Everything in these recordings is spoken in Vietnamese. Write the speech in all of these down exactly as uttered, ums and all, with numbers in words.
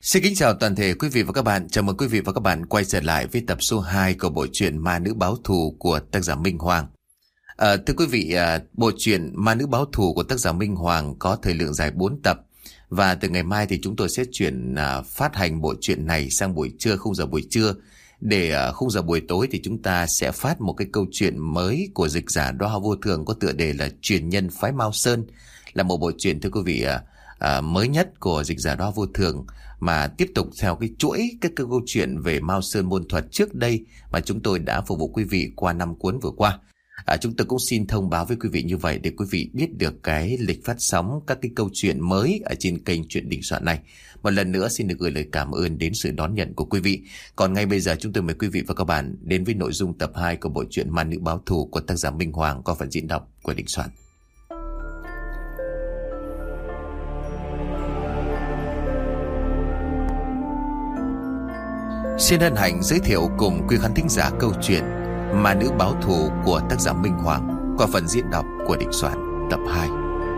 Xin kính chào toàn thể quý vị và các bạn. Chào mừng quý vị và các bạn quay trở lại với tập số hai của bộ truyện Ma Nữ Báo Thù của tác giả Minh Hoàng. À, thưa quý vị, à, bộ truyện Ma Nữ Báo Thù của tác giả Minh Hoàng có thời lượng dài bốn tập. Và từ ngày mai thì chúng tôi sẽ chuyển à, phát hành bộ truyện này sang buổi trưa, khung giờ buổi trưa. Để à, khung giờ buổi tối thì chúng ta sẽ phát một cái câu chuyện mới của dịch giả Đóa Hoa Vô Thường có tựa đề là Truyền Nhân Phái Mao Sơn. Là một bộ truyện, thưa quý vị, à, à, mới nhất của dịch giả Đóa Hoa Vô Thường, mà tiếp tục theo cái chuỗi các cái câu chuyện về Mao Sơn môn thuật trước đây mà chúng tôi đã phục vụ quý vị qua năm cuốn vừa qua. À, chúng tôi cũng xin thông báo với quý vị như vậy để quý vị biết được cái lịch phát sóng các cái câu chuyện mới ở trên kênh Chuyện Đình Soạn này. Một lần nữa xin được gửi lời cảm ơn đến sự đón nhận của quý vị. Còn ngay bây giờ chúng tôi mời quý vị và các bạn đến với nội dung tập hai của bộ truyện Ma Nữ Báo Thù của tác giả Minh Hoàng qua phần diễn đọc của Đình Soạn. Xin hân hạnh giới thiệu cùng quý khán thính giả câu chuyện Ma Nữ Báo Thù của tác giả Minh Hoàng qua phần diễn đọc của Đình Soạn tập hai.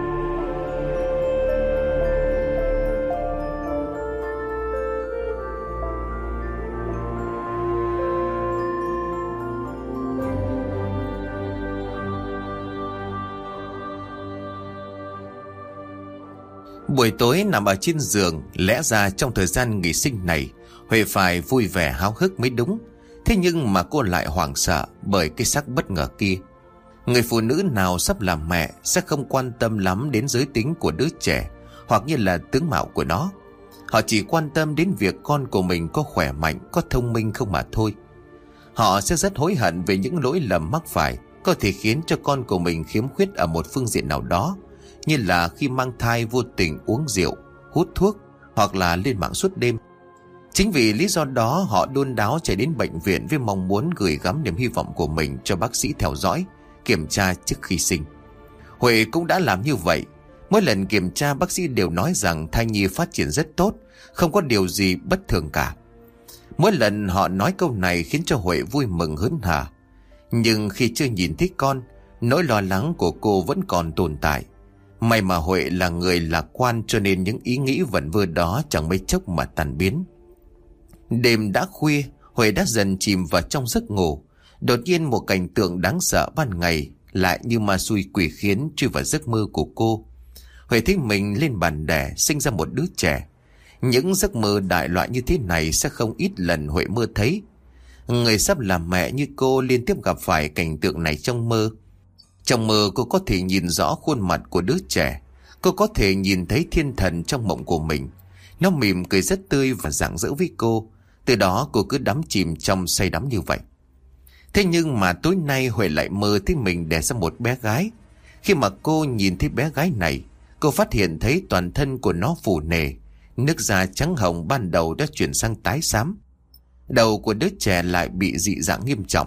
Buổi tối nằm ở trên giường, lẽ ra trong thời gian nghỉ sinh này Huệ phải vui vẻ háo hức mới đúng. Thế nhưng mà cô lại hoảng sợ bởi cái xác bất ngờ kia. Người phụ nữ nào sắp làm mẹ sẽ không quan tâm lắm đến giới tính của đứa trẻ hoặc như là tướng mạo của nó. Họ chỉ quan tâm đến việc con của mình có khỏe mạnh, có thông minh không mà thôi. Họ sẽ rất hối hận về những lỗi lầm mắc phải có thể khiến cho con của mình khiếm khuyết ở một phương diện nào đó, như là khi mang thai vô tình uống rượu, hút thuốc hoặc là lên mạng suốt đêm. Chính vì lý do đó họ đôn đáo chạy đến bệnh viện với mong muốn gửi gắm niềm hy vọng của mình cho bác sĩ theo dõi, kiểm tra trước khi sinh. Huệ cũng đã làm như vậy. Mỗi lần kiểm tra bác sĩ đều nói rằng thai nhi phát triển rất tốt, không có điều gì bất thường cả. Mỗi lần họ nói câu này khiến cho Huệ vui mừng hớn hở. Nhưng khi chưa nhìn thấy con, nỗi lo lắng của cô vẫn còn tồn tại. May mà Huệ là người lạc quan cho nên những ý nghĩ vẩn vơ đó chẳng mấy chốc mà tan biến. Đêm đã khuya, Huệ đã dần chìm vào trong giấc ngủ. Đột nhiên một cảnh tượng đáng sợ ban ngày lại như ma xui quỷ khiến chui vào giấc mơ của cô. Huệ thấy mình lên bàn đẻ sinh ra một đứa trẻ. Những giấc mơ đại loại như thế này sẽ không ít lần Huệ mơ thấy. Người sắp làm mẹ như cô liên tiếp gặp phải cảnh tượng này trong mơ. Trong mơ cô có thể nhìn rõ khuôn mặt của đứa trẻ. Cô có thể nhìn thấy thiên thần trong mộng của mình. Nó mỉm cười rất tươi và rạng rỡ với cô. Từ đó cô cứ đắm chìm trong say đắm như vậy. Thế nhưng mà tối nay Huệ lại mơ thấy mình đẻ ra một bé gái. Khi mà cô nhìn thấy bé gái này, cô phát hiện thấy toàn thân của nó phù nề. Nước da trắng hồng ban đầu đã chuyển sang tái xám. Đầu của đứa trẻ lại bị dị dạng nghiêm trọng.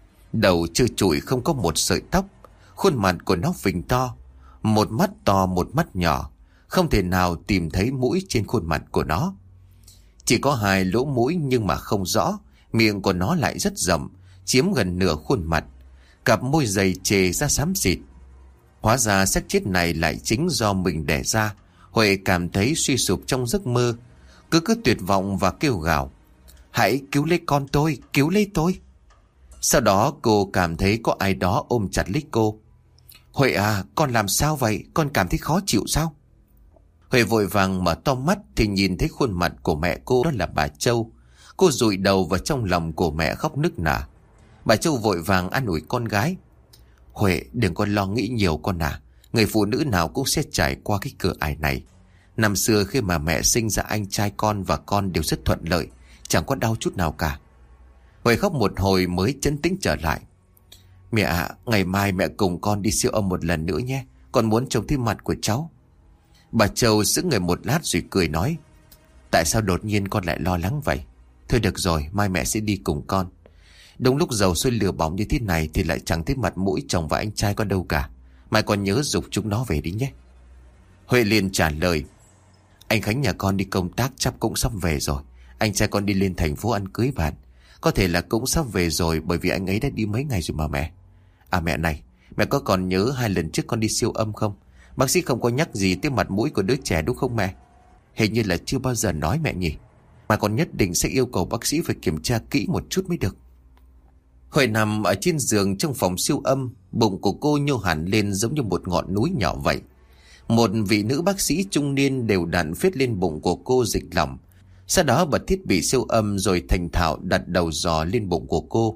Đầu trơ trụi không có một sợi tóc. Khuôn mặt của nó phình to, một mắt to một mắt nhỏ. Không thể nào tìm thấy mũi trên khuôn mặt của nó. Chỉ có hai lỗ mũi nhưng mà không rõ. Miệng của nó lại rất rộng, chiếm gần nửa khuôn mặt. Cặp môi dày chề ra xám xịt. Hóa ra xác chết này lại chính do mình đẻ ra. Huệ cảm thấy suy sụp trong giấc mơ. Cứ cứ tuyệt vọng và kêu gào: "Hãy cứu lấy con tôi, cứu lấy tôi." Sau đó cô cảm thấy có ai đó ôm chặt lấy cô. "Huệ à, con làm sao vậy? Con cảm thấy khó chịu sao?" Huệ vội vàng mở to mắt thì nhìn thấy khuôn mặt của mẹ cô, đó là bà Châu. Cô dụi đầu vào trong lòng của mẹ khóc nức nở. Bà Châu vội vàng an ủi con gái: "Huệ, đừng có lo nghĩ nhiều con à. Người phụ nữ nào cũng sẽ trải qua cái cửa ải này. Năm xưa khi mà mẹ sinh ra anh trai con và con đều rất thuận lợi, chẳng có đau chút nào cả." Huệ khóc một hồi mới trấn tĩnh trở lại. "Mẹ ạ, à, ngày mai mẹ cùng con đi siêu âm một lần nữa nhé. Con muốn trông thấy mặt của cháu." Bà Châu sững người một lát rồi cười nói: "Tại sao đột nhiên con lại lo lắng vậy? Thôi được rồi, mai mẹ sẽ đi cùng con. Đúng lúc dầu sôi lửa bỏng như thế này thì lại chẳng thấy mặt mũi chồng và anh trai con đâu cả. Mai con nhớ giục chúng nó về đi nhé." Huệ liền trả lời: "Anh Khánh nhà con đi công tác chắc cũng sắp về rồi. Anh trai con đi lên thành phố ăn cưới bạn. Có thể là cũng sắp về rồi bởi vì anh ấy đã đi mấy ngày rồi mà mẹ. À mẹ này, mẹ có còn nhớ hai lần trước con đi siêu âm không? Bác sĩ không có nhắc gì tới mặt mũi của đứa trẻ đúng không mẹ? Hình như là chưa bao giờ nói mẹ nhỉ?" Mà con nhất định sẽ yêu cầu bác sĩ phải kiểm tra kỹ một chút mới được. Huệ nằm ở trên giường trong phòng siêu âm. Bụng của cô nhô hẳn lên giống như một ngọn núi nhỏ vậy. Một vị nữ bác sĩ trung niên đều đặn phết lên bụng của cô dịch lỏng. Sau đó bật thiết bị siêu âm rồi thành thạo đặt đầu giò lên bụng của cô.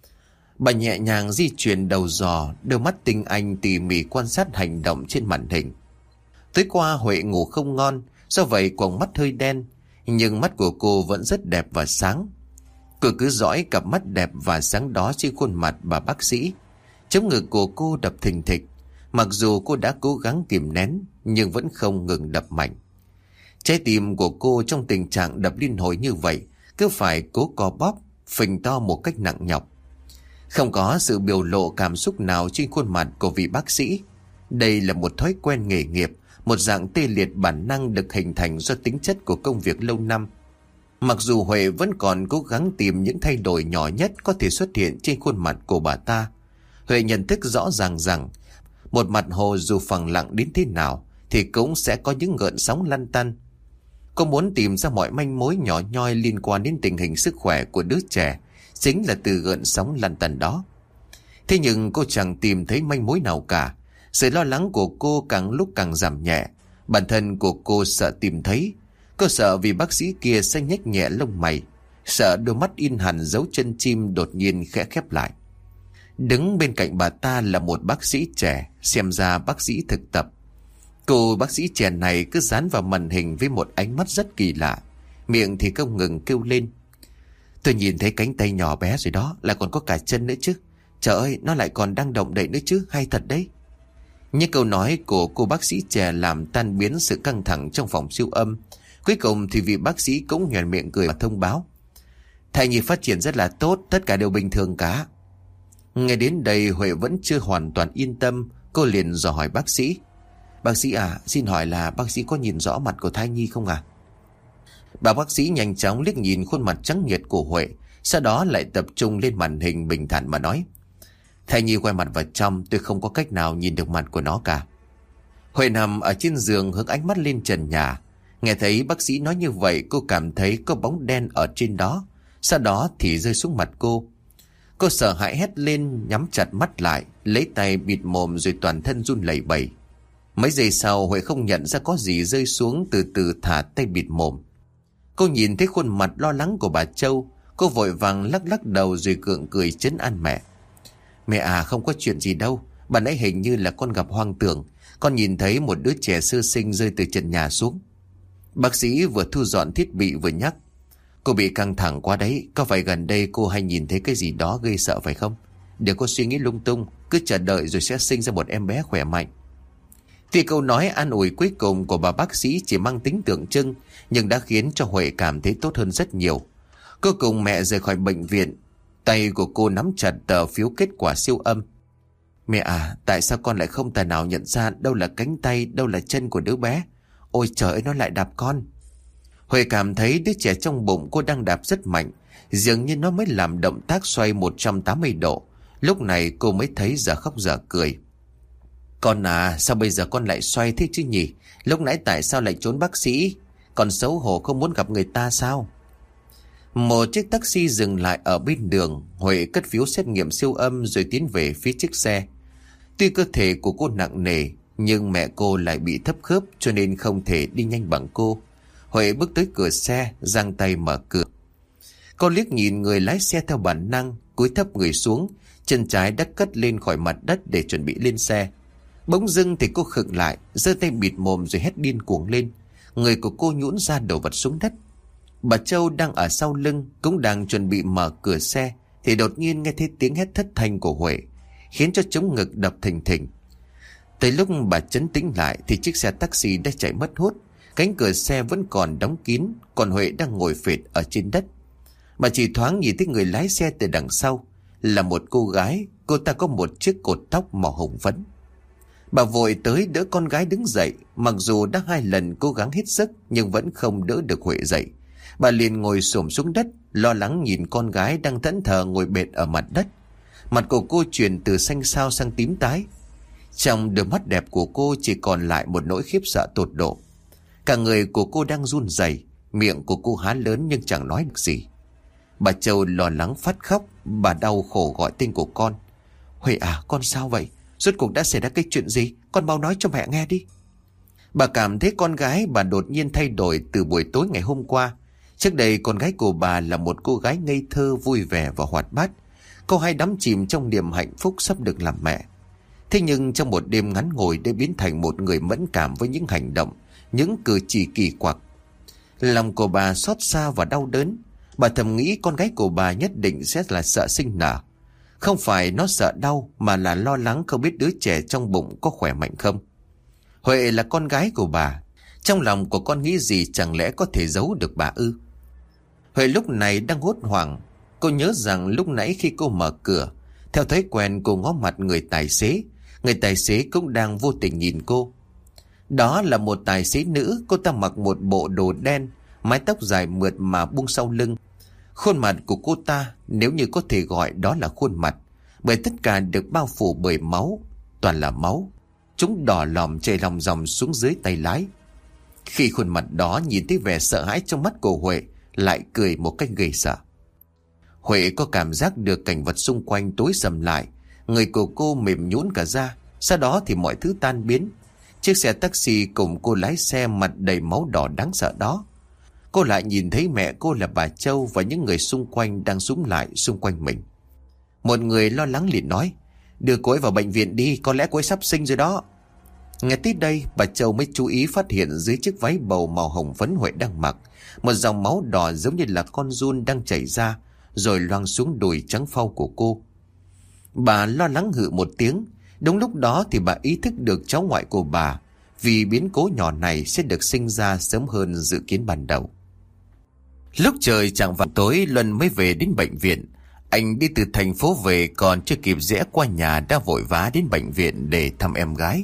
Bà nhẹ nhàng di chuyển đầu giò, đôi mắt tinh anh tỉ mỉ quan sát hành động trên màn hình. Tối qua Huệ ngủ không ngon, do vậy quầng mắt hơi đen, nhưng mắt của cô vẫn rất đẹp và sáng. Cô cứ dõi cặp mắt đẹp và sáng đó trên khuôn mặt bà bác sĩ. Chống ngực của cô đập thình thịch. Mặc dù cô đã cố gắng kìm nén, nhưng vẫn không ngừng đập mạnh. Trái tim của cô trong tình trạng đập liên hồi như vậy, cứ phải cố co bóp, phình to một cách nặng nhọc. Không có sự biểu lộ cảm xúc nào trên khuôn mặt của vị bác sĩ. Đây là một thói quen nghề nghiệp, một dạng tê liệt bản năng được hình thành do tính chất của công việc lâu năm. Mặc dù Huệ vẫn còn cố gắng tìm những thay đổi nhỏ nhất có thể xuất hiện trên khuôn mặt của bà ta, Huệ nhận thức rõ ràng rằng một mặt hồ dù phẳng lặng đến thế nào thì cũng sẽ có những gợn sóng lăn tăn. Cô muốn tìm ra mọi manh mối nhỏ nhoi liên quan đến tình hình sức khỏe của đứa trẻ, chính là từ gợn sóng lăn tăn đó. Thế nhưng cô chẳng tìm thấy manh mối nào cả. Sự lo lắng của cô càng lúc càng giảm nhẹ. Bản thân của cô sợ tìm thấy. Cô sợ vì bác sĩ kia sẽ nhếch nhẹ lông mày, sợ đôi mắt in hẳn dấu chân chim đột nhiên khẽ khép lại. Đứng bên cạnh bà ta là một bác sĩ trẻ, xem ra bác sĩ thực tập. Cô bác sĩ trẻ này cứ dán vào màn hình với một ánh mắt rất kỳ lạ, miệng thì không ngừng kêu lên: "Tôi nhìn thấy cánh tay nhỏ bé rồi đó, lại còn có cả chân nữa chứ. Trời ơi, nó lại còn đang động đậy nữa chứ, hay thật đấy." Những câu nói của cô bác sĩ trẻ làm tan biến sự căng thẳng trong phòng siêu âm. Cuối cùng thì vị bác sĩ cũng nhoẻn miệng cười và thông báo: "Thai nhi phát triển rất là tốt, tất cả đều bình thường cả." Nghe đến đây Huệ vẫn chưa hoàn toàn yên tâm. Cô liền dò hỏi bác sĩ: "Bác sĩ à, xin hỏi là bác sĩ có nhìn rõ mặt của thai nhi không à?" Bà bác sĩ nhanh chóng liếc nhìn khuôn mặt trắng nhợt của Huệ, sau đó lại tập trung lên màn hình bình thản mà nói: "Thai nhi quay mặt vào trong, tôi không có cách nào nhìn được mặt của nó cả." Huệ nằm ở trên giường hướng ánh mắt lên trần nhà. Nghe thấy bác sĩ nói như vậy, cô cảm thấy có bóng đen ở trên đó, sau đó thì rơi xuống mặt cô. Cô sợ hãi hét lên, nhắm chặt mắt lại, lấy tay bịt mồm rồi toàn thân run lẩy bẩy. Mấy giây sau Huệ không nhận ra có gì rơi xuống, từ từ thả tay bịt mồm. Cô nhìn thấy khuôn mặt lo lắng của bà Châu. Cô vội vàng lắc lắc đầu rồi gượng cười trấn an mẹ: "Mẹ à, không có chuyện gì đâu. Bà nãy hình như là con gặp hoang tưởng. Con nhìn thấy một đứa trẻ sơ sinh rơi từ trần nhà xuống." Bác sĩ vừa thu dọn thiết bị vừa nhắc: "Cô bị căng thẳng quá đấy. Có phải gần đây cô hay nhìn thấy cái gì đó gây sợ phải không? Đừng có suy nghĩ lung tung, cứ chờ đợi rồi sẽ sinh ra một em bé khỏe mạnh." Tuy câu nói an ủi cuối cùng của bà bác sĩ chỉ mang tính tượng trưng, nhưng đã khiến cho Huệ cảm thấy tốt hơn rất nhiều. Cô cùng mẹ rời khỏi bệnh viện. Tay của cô nắm chặt tờ phiếu kết quả siêu âm. "Mẹ à, tại sao con lại không tài nào nhận ra đâu là cánh tay, đâu là chân của đứa bé? Ôi trời ơi, nó lại đạp con." Huệ cảm thấy đứa trẻ trong bụng cô đang đạp rất mạnh, dường như nó mới làm động tác xoay một trăm tám mươi độ. Lúc này cô mới thấy dở khóc dở cười. "Con à, sao bây giờ con lại xoay thế chứ nhỉ? Lúc nãy tại sao lại trốn bác sĩ? Còn xấu hổ không muốn gặp người ta sao?" Một chiếc taxi dừng lại ở bên đường. Huệ cất phiếu xét nghiệm siêu âm rồi tiến về phía chiếc xe. Tuy cơ thể của cô nặng nề, nhưng mẹ cô lại bị thấp khớp cho nên không thể đi nhanh bằng cô. Huệ bước tới cửa xe, giang tay mở cửa. Cô liếc nhìn người lái xe theo bản năng, cúi thấp người xuống, chân trái đã cất lên khỏi mặt đất để chuẩn bị lên xe. Bỗng dưng thì cô khựng lại, giơ tay bịt mồm rồi hét điên cuồng lên. Người của cô nhũn ra đổ vật xuống đất. Bà Châu đang ở sau lưng cũng đang chuẩn bị mở cửa xe thì đột nhiên nghe thấy tiếng hét thất thanh của Huệ, khiến cho trống ngực đập thình thình. Tới lúc bà trấn tĩnh lại thì chiếc xe taxi đã chạy mất hút. Cánh cửa xe vẫn còn đóng kín, còn Huệ đang ngồi phệt ở trên đất. Bà chỉ thoáng nhìn thấy người lái xe từ đằng sau là một cô gái. Cô ta có một chiếc cột tóc màu hồng phấn. Bà vội tới đỡ con gái đứng dậy. Mặc dù đã hai lần cố gắng hết sức nhưng vẫn không đỡ được Huệ dậy. Bà liền ngồi xổm xuống đất, lo lắng nhìn con gái đang thẫn thờ ngồi bệt ở mặt đất. Mặt của cô chuyển từ xanh xao sang tím tái. Trong đôi mắt đẹp của cô chỉ còn lại một nỗi khiếp sợ tột độ. Cả người của cô đang run rẩy, Miệng của cô há lớn nhưng chẳng nói được gì. Bà Châu lo lắng phát khóc. Bà đau khổ gọi tên của con. Huệ à, con sao vậy? Rốt cuộc đã xảy ra cái chuyện gì? Con mau nói cho mẹ nghe đi. Bà cảm thấy con gái bà đột nhiên thay đổi từ buổi tối ngày hôm qua. Trước đây con gái của bà là một cô gái ngây thơ, vui vẻ và hoạt bát. Cô hay đắm chìm trong niềm hạnh phúc sắp được làm mẹ. Thế nhưng trong một đêm ngắn ngủi đã biến thành một người mẫn cảm với những hành động, những cử chỉ kỳ quặc. Lòng của bà xót xa và đau đớn. Bà thầm nghĩ con gái của bà nhất định sẽ là sợ sinh nở. Không phải nó sợ đau mà là lo lắng không biết đứa trẻ trong bụng có khỏe mạnh không. Huệ là con gái của bà. Trong lòng của con nghĩ gì chẳng lẽ có thể giấu được bà ư? Huệ lúc này đang hốt hoảng. Cô nhớ rằng lúc nãy khi cô mở cửa, theo thói quen cô ngó mặt người tài xế. Người tài xế cũng đang vô tình nhìn cô. Đó là một tài xế nữ. Cô ta mặc một bộ đồ đen, mái tóc dài mượt mà buông sau lưng. Khuôn mặt của cô ta, nếu như có thể gọi đó là khuôn mặt, bởi tất cả được bao phủ bởi máu. Toàn là máu. Chúng đỏ lòm chảy lòng dòng xuống dưới tay lái. Khi khuôn mặt đó nhìn thấy vẻ sợ hãi trong mắt của Huệ, lại cười một cách ghê sợ. Huệ có cảm giác được cảnh vật xung quanh tối sầm lại. Người của cô mềm nhũn cả ra. Sau đó thì mọi thứ tan biến. Chiếc xe taxi cùng cô lái xe mặt đầy máu đỏ đáng sợ đó. Cô lại nhìn thấy mẹ cô là bà Châu và những người xung quanh đang súng lại xung quanh mình. Một người lo lắng liền nói: Đưa cô ấy vào bệnh viện đi, có lẽ cô ấy sắp sinh rồi đó. Nghe tới đây, bà Châu mới chú ý phát hiện dưới chiếc váy bầu màu hồng phấn Huệ đang mặc, một dòng máu đỏ giống như là con giun đang chảy ra, rồi loang xuống đùi trắng phau của cô. Bà lo lắng hự một tiếng. Đúng lúc đó thì bà ý thức được cháu ngoại của bà, vì biến cố nhỏ này sẽ được sinh ra sớm hơn dự kiến ban đầu. Lúc trời chạng vạng tối, Luân mới về đến bệnh viện. Anh đi từ thành phố về, còn chưa kịp rẽ qua nhà đã vội vã đến bệnh viện để thăm em gái.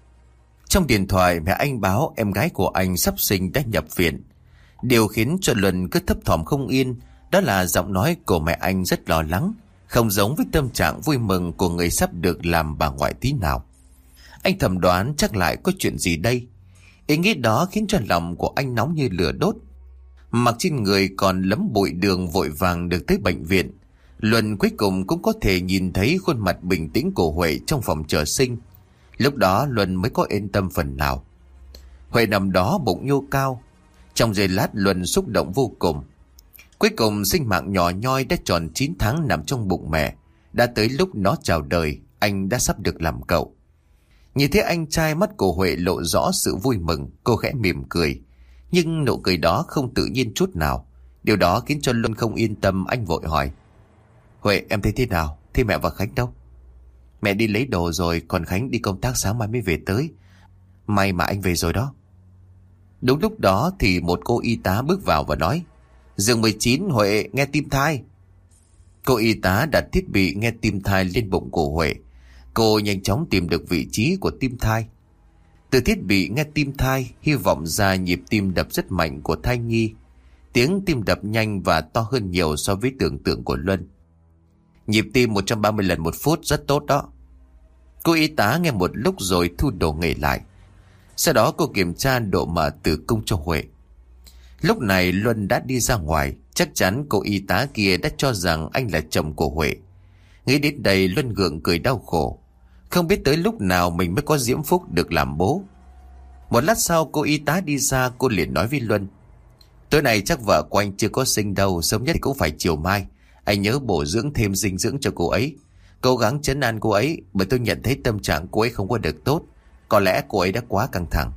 Trong điện thoại, mẹ anh báo em gái của anh sắp sinh đã nhập viện. Điều khiến cho Luân cứ thấp thỏm không yên, đó là giọng nói của mẹ anh rất lo lắng, không giống với tâm trạng vui mừng của người sắp được làm bà ngoại tí nào. Anh thầm đoán chắc lại có chuyện gì đây. Ý nghĩ đó khiến cho lòng của anh nóng như lửa đốt. Mặc trên người còn lấm bụi đường, vội vàng được tới bệnh viện. Luân cuối cùng cũng có thể nhìn thấy khuôn mặt bình tĩnh của Huệ trong phòng chờ sinh. Lúc đó Luân mới có yên tâm phần nào. Huệ nằm đó bụng nhô cao. Trong giây lát Luân xúc động vô cùng. Cuối cùng sinh mạng nhỏ nhoi đã tròn chín tháng nằm trong bụng mẹ. Đã tới lúc nó chào đời, anh đã sắp được làm cậu. Nhìn thấy anh trai, mắt của Huệ lộ rõ sự vui mừng. Cô khẽ mỉm cười, nhưng nụ cười đó không tự nhiên chút nào. Điều đó khiến cho Luân không yên tâm. Anh vội hỏi: Huệ, em thấy thế nào? Thế mẹ và Khánh đâu? Mẹ đi lấy đồ rồi, còn Khánh đi công tác sáng mai mới về tới. May mà anh về rồi đó. Đúng lúc đó thì một cô y tá bước vào và nói: Giường mười chín, Huệ nghe tim thai. Cô y tá đặt thiết bị nghe tim thai lên bụng của Huệ. Cô nhanh chóng tìm được vị trí của tim thai. Từ thiết bị nghe tim thai hy vọng ra nhịp tim đập rất mạnh của thai nhi. Tiếng tim đập nhanh và to hơn nhiều so với tưởng tượng của Luân. Nhịp tim một trăm ba mươi lần một phút, rất tốt đó. Cô y tá nghe một lúc rồi thu đồ nghề lại. Sau đó cô kiểm tra độ mở tử cung cho Huệ. Lúc này Luân đã đi ra ngoài. Chắc chắn cô y tá kia đã cho rằng anh là chồng của Huệ. Nghĩ đến đây Luân gượng cười đau khổ. Không biết tới lúc nào mình mới có diễm phúc được làm bố. Một lát sau cô y tá đi ra. Cô liền nói với Luân: Tối nay chắc vợ của anh chưa có sinh đâu, sớm nhất cũng phải chiều mai. Anh nhớ bổ dưỡng thêm dinh dưỡng cho cô ấy. Cố gắng trấn an cô ấy, bởi tôi nhận thấy tâm trạng cô ấy không có được tốt. Có lẽ cô ấy đã quá căng thẳng.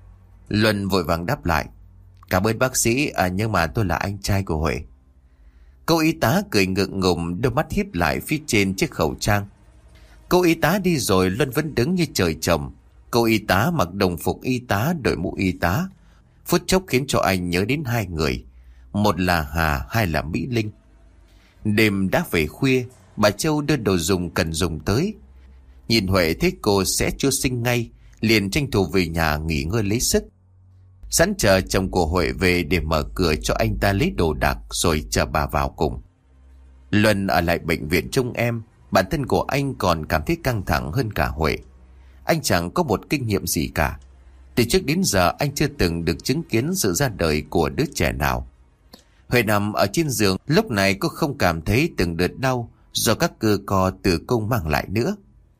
Luân vội vàng đáp lại: Cảm ơn bác sĩ, à, nhưng mà tôi là anh trai của Huệ. Cô y tá cười ngượng ngùng, đôi mắt híp lại phía trên chiếc khẩu trang. Cô y tá đi rồi, Luân vẫn đứng như trời trồng. Cô y tá mặc đồng phục y tá, đội mũ y tá, phút chốc khiến cho anh nhớ đến hai người. Một là Hà, hai là Mỹ Linh. Đêm đã về khuya, bà Châu đưa đồ dùng cần dùng tới. Nhìn Huệ thấy cô sẽ chưa sinh ngay, liền tranh thủ về nhà nghỉ ngơi lấy sức. Sẵn chờ chồng của Huệ về để mở cửa cho anh ta lấy đồ đạc, rồi chờ bà vào cùng. Luân ở lại bệnh viện trông em. Bản thân của anh còn cảm thấy căng thẳng hơn cả Huệ. Anh chẳng có một kinh nghiệm gì cả. Từ trước đến giờ anh chưa từng được chứng kiến sự ra đời của đứa trẻ nào. Huệ nằm ở trên giường, lúc này cô không cảm thấy từng đợt đau do các cơ co tử cung mang lại nữa.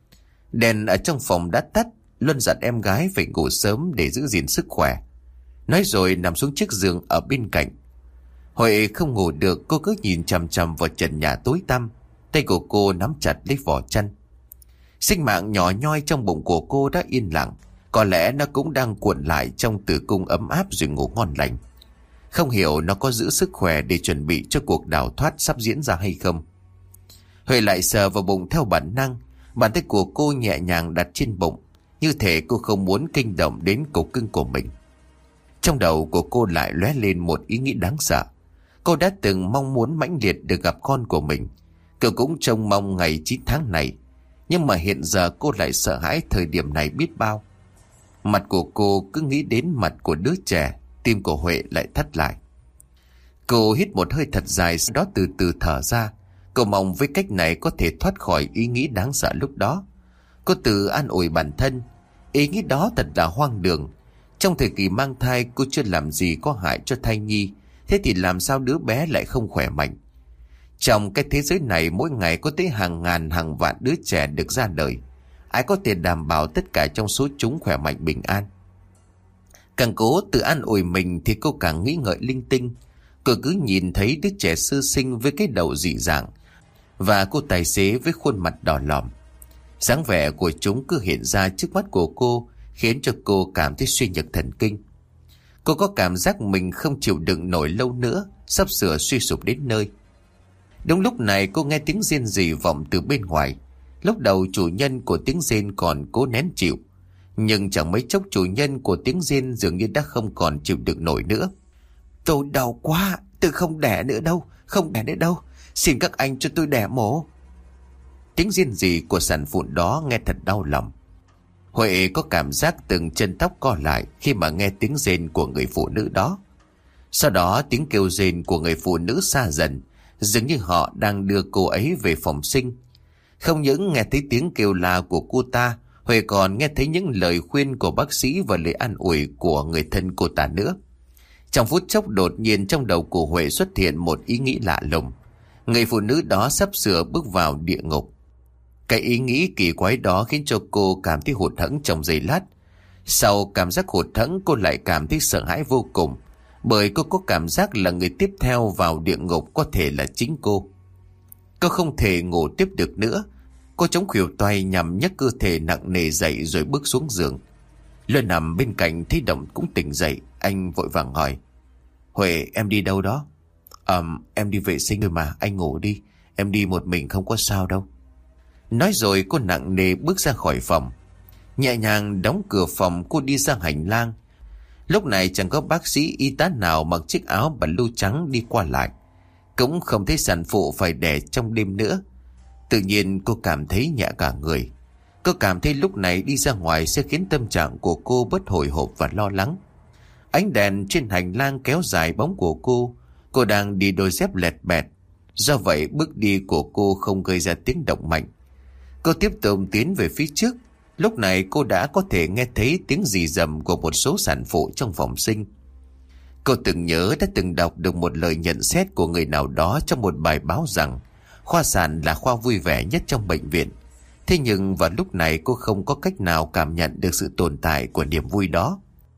Đèn ở trong phòng đã tắt, Luân dặn em gái phải ngủ sớm để giữ gìn sức khỏe. Nói rồi nằm xuống chiếc giường ở bên cạnh. Huệ không ngủ được, cô cứ nhìn chằm chằm vào trần nhà tối tăm. Tay của cô nắm chặt lấy vỏ chăn. Sinh mạng nhỏ nhoi trong bụng của cô đã yên lặng. Có lẽ nó cũng đang cuộn lại trong tử cung ấm áp rồi ngủ ngon lành. Không hiểu nó có giữ sức khỏe để chuẩn bị cho cuộc đào thoát sắp diễn ra hay không. Huệ lại sờ vào bụng theo bản năng. Bàn tay của cô nhẹ nhàng đặt trên bụng, như thể cô không muốn kinh động đến cục cưng của mình. Trong đầu của cô lại lóe lên một ý nghĩ đáng sợ. Cô đã từng mong muốn mãnh liệt được gặp con của mình. Cô cũng trông mong ngày chín tháng này. Nhưng mà hiện giờ cô lại sợ hãi thời điểm này biết bao. Mặt của cô cứ nghĩ đến mặt của đứa trẻ, tim của Huệ lại thắt lại. Cô hít một hơi thật dài, sau đó từ từ thở ra. Cô mong với cách này có thể thoát khỏi ý nghĩ đáng sợ lúc đó. Cô tự an ủi bản thân, ý nghĩ đó thật là hoang đường. Trong thời kỳ mang thai cô chưa làm gì có hại cho thai nhi, thế thì làm sao đứa bé lại không khỏe mạnh. Trong cái thế giới này mỗi ngày có tới hàng ngàn hàng vạn đứa trẻ được ra đời. Ai có thể đảm bảo tất cả trong số chúng khỏe mạnh bình an. Càng cố tự an ủi mình thì cô càng nghĩ ngợi linh tinh. Cô cứ nhìn thấy đứa trẻ sơ sinh với cái đầu dị dạng và cô tài xế với khuôn mặt đỏ lòm. Dáng vẻ của chúng cứ hiện ra trước mắt của cô, khiến cho cô cảm thấy suy nhược thần kinh. Cô có cảm giác mình không chịu đựng nổi lâu nữa, sắp sửa suy sụp đến nơi. Đúng lúc này cô nghe tiếng rên rỉ vọng từ bên ngoài. Lúc đầu chủ nhân của tiếng rên còn cố nén chịu, nhưng chẳng mấy chốc chủ nhân của tiếng rên dường như đã không còn chịu đựng nổi nữa. Tôi đau quá, tôi không đẻ nữa đâu, không đẻ nữa đâu, xin các anh cho tôi đẻ mổ. Tiếng rên rỉ của sản phụ đó nghe thật đau lòng. Huệ có cảm giác từng chân tóc co lại khi mà nghe tiếng rên của người phụ nữ đó. Sau đó tiếng kêu rên của người phụ nữ xa dần, dường như họ đang đưa cô ấy về phòng sinh. Không những nghe thấy tiếng kêu la của cô ta, Huệ còn nghe thấy những lời khuyên của bác sĩ và lời an ủi của người thân cô ta nữa. Trong phút chốc đột nhiên trong đầu của Huệ xuất hiện một ý nghĩ lạ lùng. Người phụ nữ đó sắp sửa bước vào địa ngục. Cái ý nghĩ kỳ quái đó khiến cho cô cảm thấy hụt hẫng trong giây lát. Sau cảm giác hụt hẫng cô lại cảm thấy sợ hãi vô cùng, bởi cô có cảm giác là người tiếp theo vào địa ngục có thể là chính cô. Cô không thể ngủ tiếp được nữa. Cô chống khuỷu tay nhằm nhấc cơ thể nặng nề dậy rồi bước xuống giường. Luân nằm bên cạnh thấy động cũng tỉnh dậy. Anh vội vàng hỏi: Huệ, em đi đâu đó? Ờm, em đi vệ sinh rồi mà, anh ngủ đi. Em đi một mình không có sao đâu. Nói rồi cô nặng nề bước ra khỏi phòng. Nhẹ nhàng đóng cửa phòng, cô đi ra hành lang. Lúc này chẳng có bác sĩ y tá nào mặc chiếc áo blue trắng đi qua lại. Cũng không thấy sản phụ phải đẻ trong đêm nữa. Tự nhiên cô cảm thấy nhẹ cả người. Cô cảm thấy lúc này đi ra ngoài sẽ khiến tâm trạng của cô bớt hồi hộp và lo lắng. Ánh đèn trên hành lang kéo dài bóng của cô. Cô đang đi đôi dép lẹt bẹt, do vậy bước đi của cô không gây ra tiếng động mạnh. Cô tiếp tục tiến về phía trước. Lúc này cô đã có thể nghe thấy tiếng rì rầm của một số sản phụ trong phòng sinh. Cô từng nhớ đã từng đọc được một lời nhận xét của người nào đó trong một bài báo rằng khoa sản là khoa vui vẻ nhất trong bệnh viện. Thế nhưng vào lúc này cô không có cách nào cảm nhận được sự tồn tại của niềm vui đó.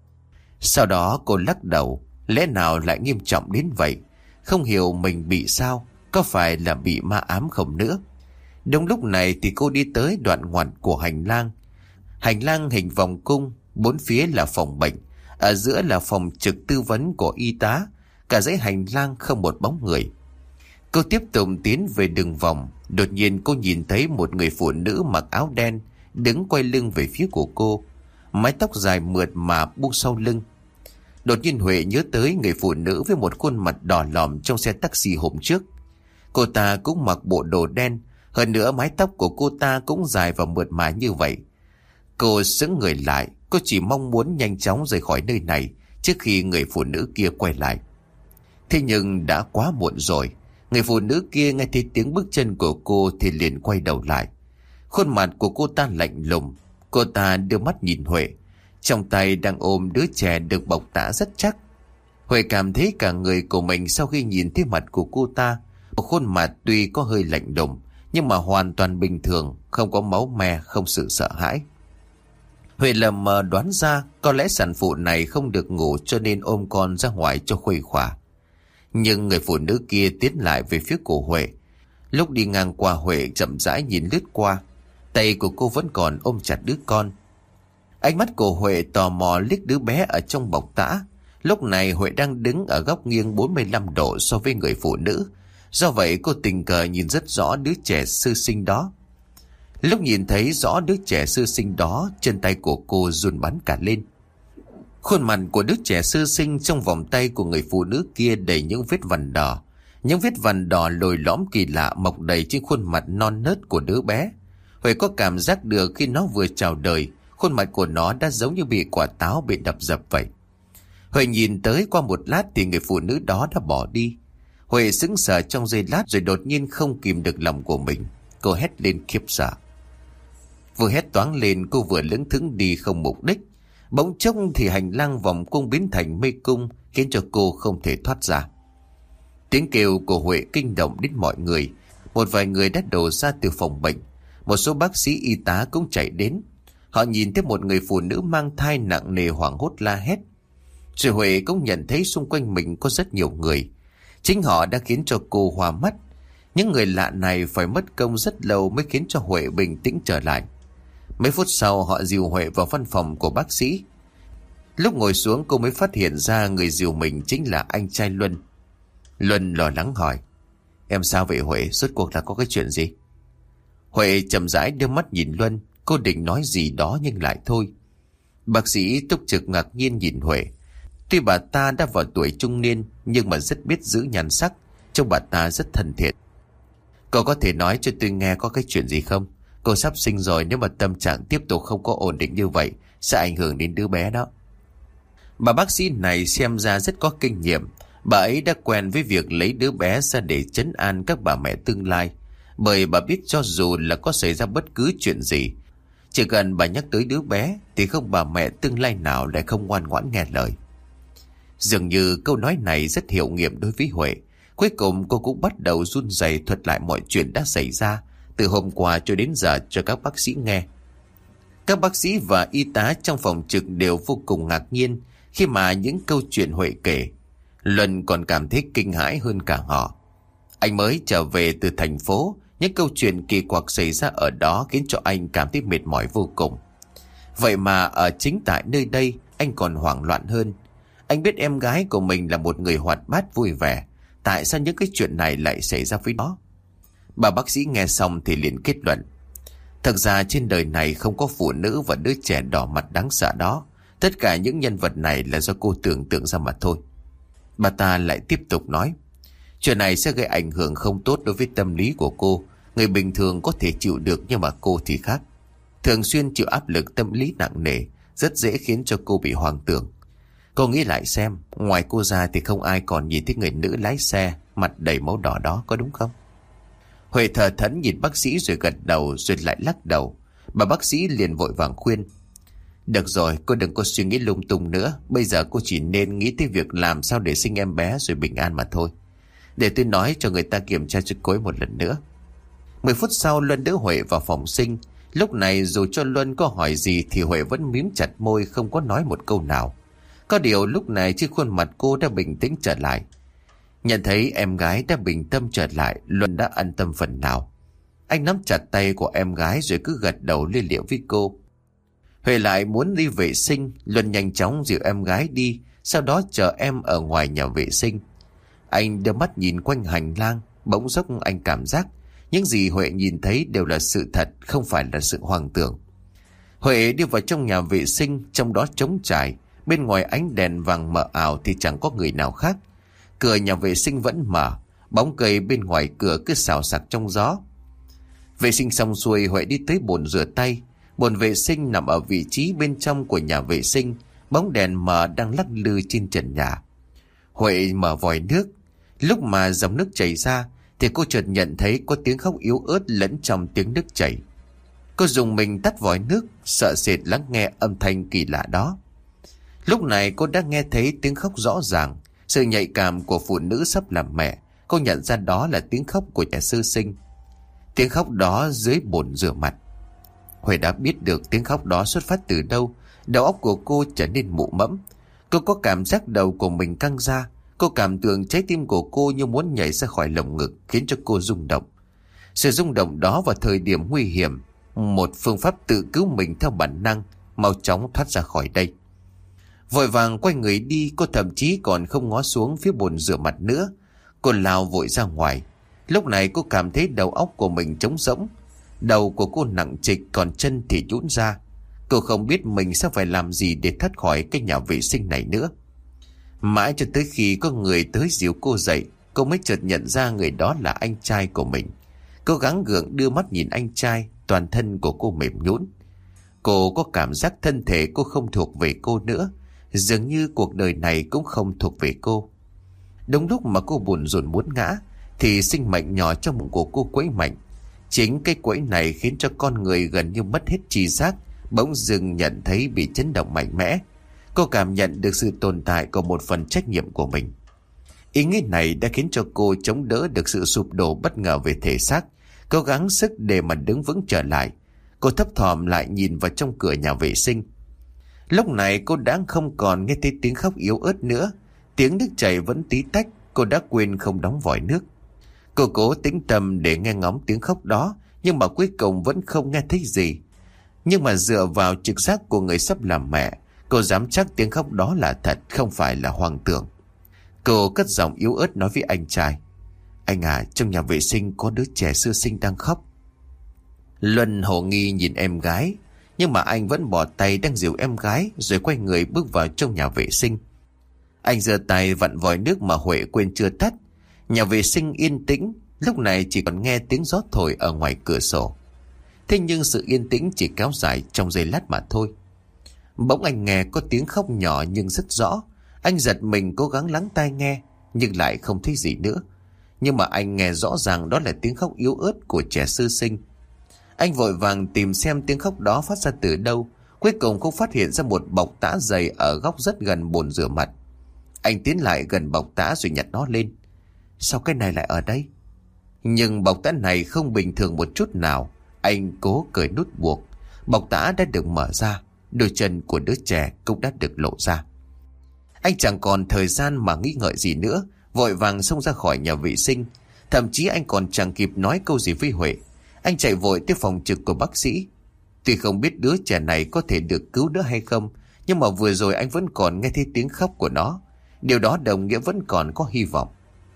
Sau đó cô lắc đầu, lẽ nào lại nghiêm trọng đến vậy? Không hiểu mình bị sao, có phải là bị ma ám không nữa? Đúng lúc này thì cô đi tới đoạn ngoặt của hành lang. Hành lang hình vòng cung, bốn phía là phòng bệnh, ở giữa là phòng trực tư vấn của y tá. Cả dãy hành lang không một bóng người. Cô tiếp tục tiến về đường vòng. Đột nhiên cô nhìn thấy một người phụ nữ mặc áo đen đứng quay lưng về phía của cô, mái tóc dài mượt mà buông sau lưng. Đột nhiên Huệ nhớ tới người phụ nữ với một khuôn mặt đỏ lòm trong xe taxi hôm trước. Cô ta cũng mặc bộ đồ đen, hơn nữa mái tóc của cô ta cũng dài và mượt mà như vậy. Cô sững người lại, cô chỉ mong muốn nhanh chóng rời khỏi nơi này trước khi người phụ nữ kia quay lại. Thế nhưng đã quá muộn rồi. Người phụ nữ kia nghe thấy tiếng bước chân của cô thì liền quay đầu lại. Khuôn mặt của cô ta lạnh lùng. Cô ta đưa mắt nhìn Huệ. trong tay đang ôm đứa trẻ được bọc tã rất chắc. Huệ cảm thấy cả người của mình sau khi nhìn thấy mặt của cô ta. Khuôn mặt tuy có hơi lạnh lùng nhưng mà hoàn toàn bình thường, không có máu me, không sự sợ hãi. Huệ lờ mờ đoán ra có lẽ sản phụ này không được ngủ cho nên ôm con ra ngoài cho khuây khỏa. Nhưng người phụ nữ kia tiến lại về phía của Huệ. Lúc đi ngang qua, Huệ chậm rãi nhìn lướt qua. Tay của cô vẫn còn ôm chặt đứa con. Ánh mắt của Huệ tò mò liếc đứa bé ở trong bọc tã. Lúc này Huệ đang đứng ở góc nghiêng bốn mươi lăm độ so với người phụ nữ. Do vậy cô tình cờ nhìn rất rõ đứa trẻ sơ sinh đó. Lúc nhìn thấy rõ đứa trẻ sơ sinh đó, chân tay của cô run bắn cả lên. Khuôn mặt của đứa trẻ sơ sinh trong vòng tay của người phụ nữ kia đầy những vết vằn đỏ. Những vết vằn đỏ lồi lõm kỳ lạ mọc đầy trên khuôn mặt non nớt của đứa bé. Huệ có cảm giác được khi nó vừa chào đời, khuôn mặt của nó đã giống như bị quả táo bị đập dập vậy. Huệ nhìn tới, qua một lát thì người phụ nữ đó đã bỏ đi. Huệ sững sờ trong giây lát rồi đột nhiên không kìm được lòng của mình. Cô hét lên khiếp sợ. Vừa hét toáng lên, cô vừa lững thững đi không mục đích. Bỗng chốc thì hành lang vòng cung biến thành mê cung, khiến cho cô không thể thoát ra. Tiếng kêu của Huệ kinh động đến mọi người. Một vài người đã đổ ra từ phòng bệnh. Một số bác sĩ y tá cũng chạy đến. Họ nhìn thấy một người phụ nữ mang thai nặng nề hoảng hốt la hét. Rồi Huệ cũng nhận thấy xung quanh mình có rất nhiều người. Chính họ đã khiến cho cô hoa mắt. Những người lạ này phải mất công rất lâu mới khiến cho Huệ bình tĩnh trở lại. Mấy phút sau họ dìu Huệ vào văn phòng của bác sĩ. Lúc ngồi xuống cô mới phát hiện ra người dìu mình chính là anh trai Luân. Luân lo lắng hỏi: Em sao vậy Huệ, rốt cuộc là có cái chuyện gì? Huệ chậm rãi đưa mắt nhìn Luân. Cô định nói gì đó nhưng lại thôi. Bác sĩ túc trực ngạc nhiên nhìn Huệ. Tuy bà ta đã vào tuổi trung niên nhưng mà rất biết giữ nhan sắc. Trông bà ta rất thân thiện. Cậu có thể nói cho tôi nghe có cái chuyện gì không? Cô sắp sinh rồi, nếu mà tâm trạng tiếp tục không có ổn định như vậy sẽ ảnh hưởng đến đứa bé đó. Bà bác sĩ này xem ra rất có kinh nghiệm. Bà ấy đã quen với việc lấy đứa bé ra để trấn an các bà mẹ tương lai. Bởi bà biết cho dù là có xảy ra bất cứ chuyện gì, chỉ cần bà nhắc tới đứa bé thì không bà mẹ tương lai nào lại không ngoan ngoãn nghe lời. Dường như câu nói này rất hiệu nghiệm đối với Huệ. Cuối cùng cô cũng bắt đầu run rẩy thuật lại mọi chuyện đã xảy ra từ hôm qua cho đến giờ cho các bác sĩ nghe. Các bác sĩ và y tá trong phòng trực đều vô cùng ngạc nhiên khi mà những câu chuyện Huệ kể. Luân còn cảm thấy kinh hãi hơn cả họ. Anh mới trở về từ thành phố, những câu chuyện kỳ quặc xảy ra ở đó khiến cho anh cảm thấy mệt mỏi vô cùng. Vậy mà ở chính tại nơi đây anh còn hoảng loạn hơn. Anh biết em gái của mình là một người hoạt bát vui vẻ. Tại sao những cái chuyện này lại xảy ra với nó? Bà bác sĩ nghe xong thì liền kết luận: Thật ra trên đời này không có phụ nữ và đứa trẻ đỏ mặt đáng sợ đó. Tất cả những nhân vật này là do cô tưởng tượng ra mà thôi. Bà ta lại tiếp tục nói: Chuyện này sẽ gây ảnh hưởng không tốt đối với tâm lý của cô. Người bình thường có thể chịu được nhưng mà cô thì khác. Thường xuyên chịu áp lực tâm lý nặng nề, rất dễ khiến cho cô bị hoang tưởng. Cô nghĩ lại xem, ngoài cô ra thì không ai còn nhìn thấy người nữ lái xe mặt đầy máu đỏ đó, có đúng không? Huệ thờ thẫn nhìn bác sĩ rồi gật đầu rồi lại lắc đầu. Bà bác sĩ liền vội vàng khuyên: Được rồi, cô đừng có suy nghĩ lung tung nữa. Bây giờ cô chỉ nên nghĩ tới việc làm sao để sinh em bé rồi bình an mà thôi. Để tôi nói cho người ta kiểm tra cho cô ấy một lần nữa. Mười phút sau Luân đỡ Huệ vào phòng sinh. Lúc này dù cho Luân có hỏi gì thì Huệ vẫn mím chặt môi không có nói một câu nào. Có điều lúc này trên khuôn mặt cô đã bình tĩnh trở lại. Nhận thấy em gái đã bình tâm trở lại, Luân đã an tâm phần nào. Anh nắm chặt tay của em gái rồi cứ gật đầu lia lịa với cô. Huệ lại muốn đi vệ sinh, Luân nhanh chóng dìu em gái đi, sau đó chờ em ở ngoài nhà vệ sinh. Anh đưa mắt nhìn quanh hành lang, bỗng dốc anh cảm giác những gì Huệ nhìn thấy đều là sự thật, không phải là sự hoang tưởng. Huệ đi vào trong nhà vệ sinh, trong đó trống trải, bên ngoài ánh đèn vàng mờ ảo thì chẳng có người nào khác. Cửa nhà vệ sinh vẫn mở, bóng cây bên ngoài cửa cứ xào xạc trong gió. Vệ sinh xong xuôi, Huệ đi tới bồn rửa tay. Bồn vệ sinh nằm ở vị trí bên trong của nhà vệ sinh, bóng đèn mờ đang lắc lư trên trần nhà. Huệ mở vòi nước. Lúc mà dòng nước chảy ra thì cô chợt nhận thấy có tiếng khóc yếu ớt lẫn trong tiếng nước chảy. Cô dùng mình tắt vòi nước, sợ sệt lắng nghe âm thanh kỳ lạ đó. Lúc này cô đã nghe thấy tiếng khóc rõ ràng. Sự nhạy cảm của phụ nữ sắp làm mẹ, cô nhận ra đó là tiếng khóc của trẻ sơ sinh. Tiếng khóc đó dưới bồn rửa mặt. Huệ đã biết được tiếng khóc đó xuất phát từ đâu. Đầu óc của cô trở nên mụ mẫm. Cô có cảm giác đầu của mình căng ra. Cô cảm tưởng trái tim của cô như muốn nhảy ra khỏi lồng ngực, khiến cho cô rung động. Sự rung động đó vào thời điểm nguy hiểm, một phương pháp tự cứu mình theo bản năng, mau chóng thoát ra khỏi đây. Vội vàng quay người đi, cô thậm chí còn không ngó xuống phía bồn rửa mặt nữa. Cô lao vội ra ngoài. Lúc này cô cảm thấy đầu óc của mình trống rỗng. Đầu của cô nặng trịch, còn chân thì nhũn ra. Cô không biết mình sẽ phải làm gì để thoát khỏi cái nhà vệ sinh này nữa. Mãi cho tới khi có người tới dìu cô dậy, cô mới chợt nhận ra người đó là anh trai của mình. Cô gắng gượng đưa mắt nhìn anh trai, toàn thân của cô mềm nhũn. Cô có cảm giác thân thể cô không thuộc về cô nữa, dường như cuộc đời này cũng không thuộc về cô. Đúng lúc mà cô buồn rùn muốn ngã, thì sinh mệnh nhỏ trong bụng của cô quẫy mạnh. Chính cái quẫy này khiến cho con người gần như mất hết tri giác, bỗng dưng nhận thấy bị chấn động mạnh mẽ. Cô cảm nhận được sự tồn tại của một phần trách nhiệm của mình. Ý nghĩ này đã khiến cho cô chống đỡ được sự sụp đổ bất ngờ về thể xác, cố gắng sức để mà đứng vững trở lại. Cô thấp thỏm lại nhìn vào trong cửa nhà vệ sinh. Lúc này cô đã không còn nghe thấy tiếng khóc yếu ớt nữa. Tiếng nước chảy vẫn tí tách. Cô đã quên không đóng vòi nước. Cô cố tĩnh tâm để nghe ngóng tiếng khóc đó, nhưng mà cuối cùng vẫn không nghe thấy gì. Nhưng mà dựa vào trực giác của người sắp làm mẹ, cô dám chắc tiếng khóc đó là thật, không phải là hoang tưởng. Cô cất giọng yếu ớt nói với anh trai: "Anh à, trong nhà vệ sinh có đứa trẻ sơ sinh đang khóc." Luân hồ nghi nhìn em gái, nhưng mà anh vẫn bỏ tay đang dìu em gái, rồi quay người bước vào trong nhà vệ sinh. Anh giơ tay vặn vòi nước mà Huệ quên chưa tắt. Nhà vệ sinh yên tĩnh, lúc này chỉ còn nghe tiếng gió thổi ở ngoài cửa sổ. Thế nhưng sự yên tĩnh chỉ kéo dài trong giây lát mà thôi. Bỗng anh nghe có tiếng khóc nhỏ nhưng rất rõ. Anh giật mình cố gắng lắng tai nghe, nhưng lại không thấy gì nữa. Nhưng mà anh nghe rõ ràng đó là tiếng khóc yếu ớt của trẻ sơ sinh. Anh vội vàng tìm xem tiếng khóc đó phát ra từ đâu. Cuối cùng cũng phát hiện ra một bọc tã dày ở góc rất gần bồn rửa mặt. Anh tiến lại gần bọc tã rồi nhặt nó lên. Sao cái này lại ở đây? Nhưng bọc tã này không bình thường một chút nào. Anh cố cởi nút buộc. Bọc tã đã được mở ra. Đôi chân của đứa trẻ cũng đã được lộ ra. Anh chẳng còn thời gian mà nghĩ ngợi gì nữa, vội vàng xông ra khỏi nhà vệ sinh. Thậm chí anh còn chẳng kịp nói câu gì với Huệ. Anh chạy vội tới phòng trực của bác sĩ. Tuy không biết đứa trẻ này có thể được cứu nữa hay không, nhưng mà vừa rồi anh vẫn còn nghe thấy tiếng khóc của nó. Điều đó đồng nghĩa vẫn còn có hy vọng.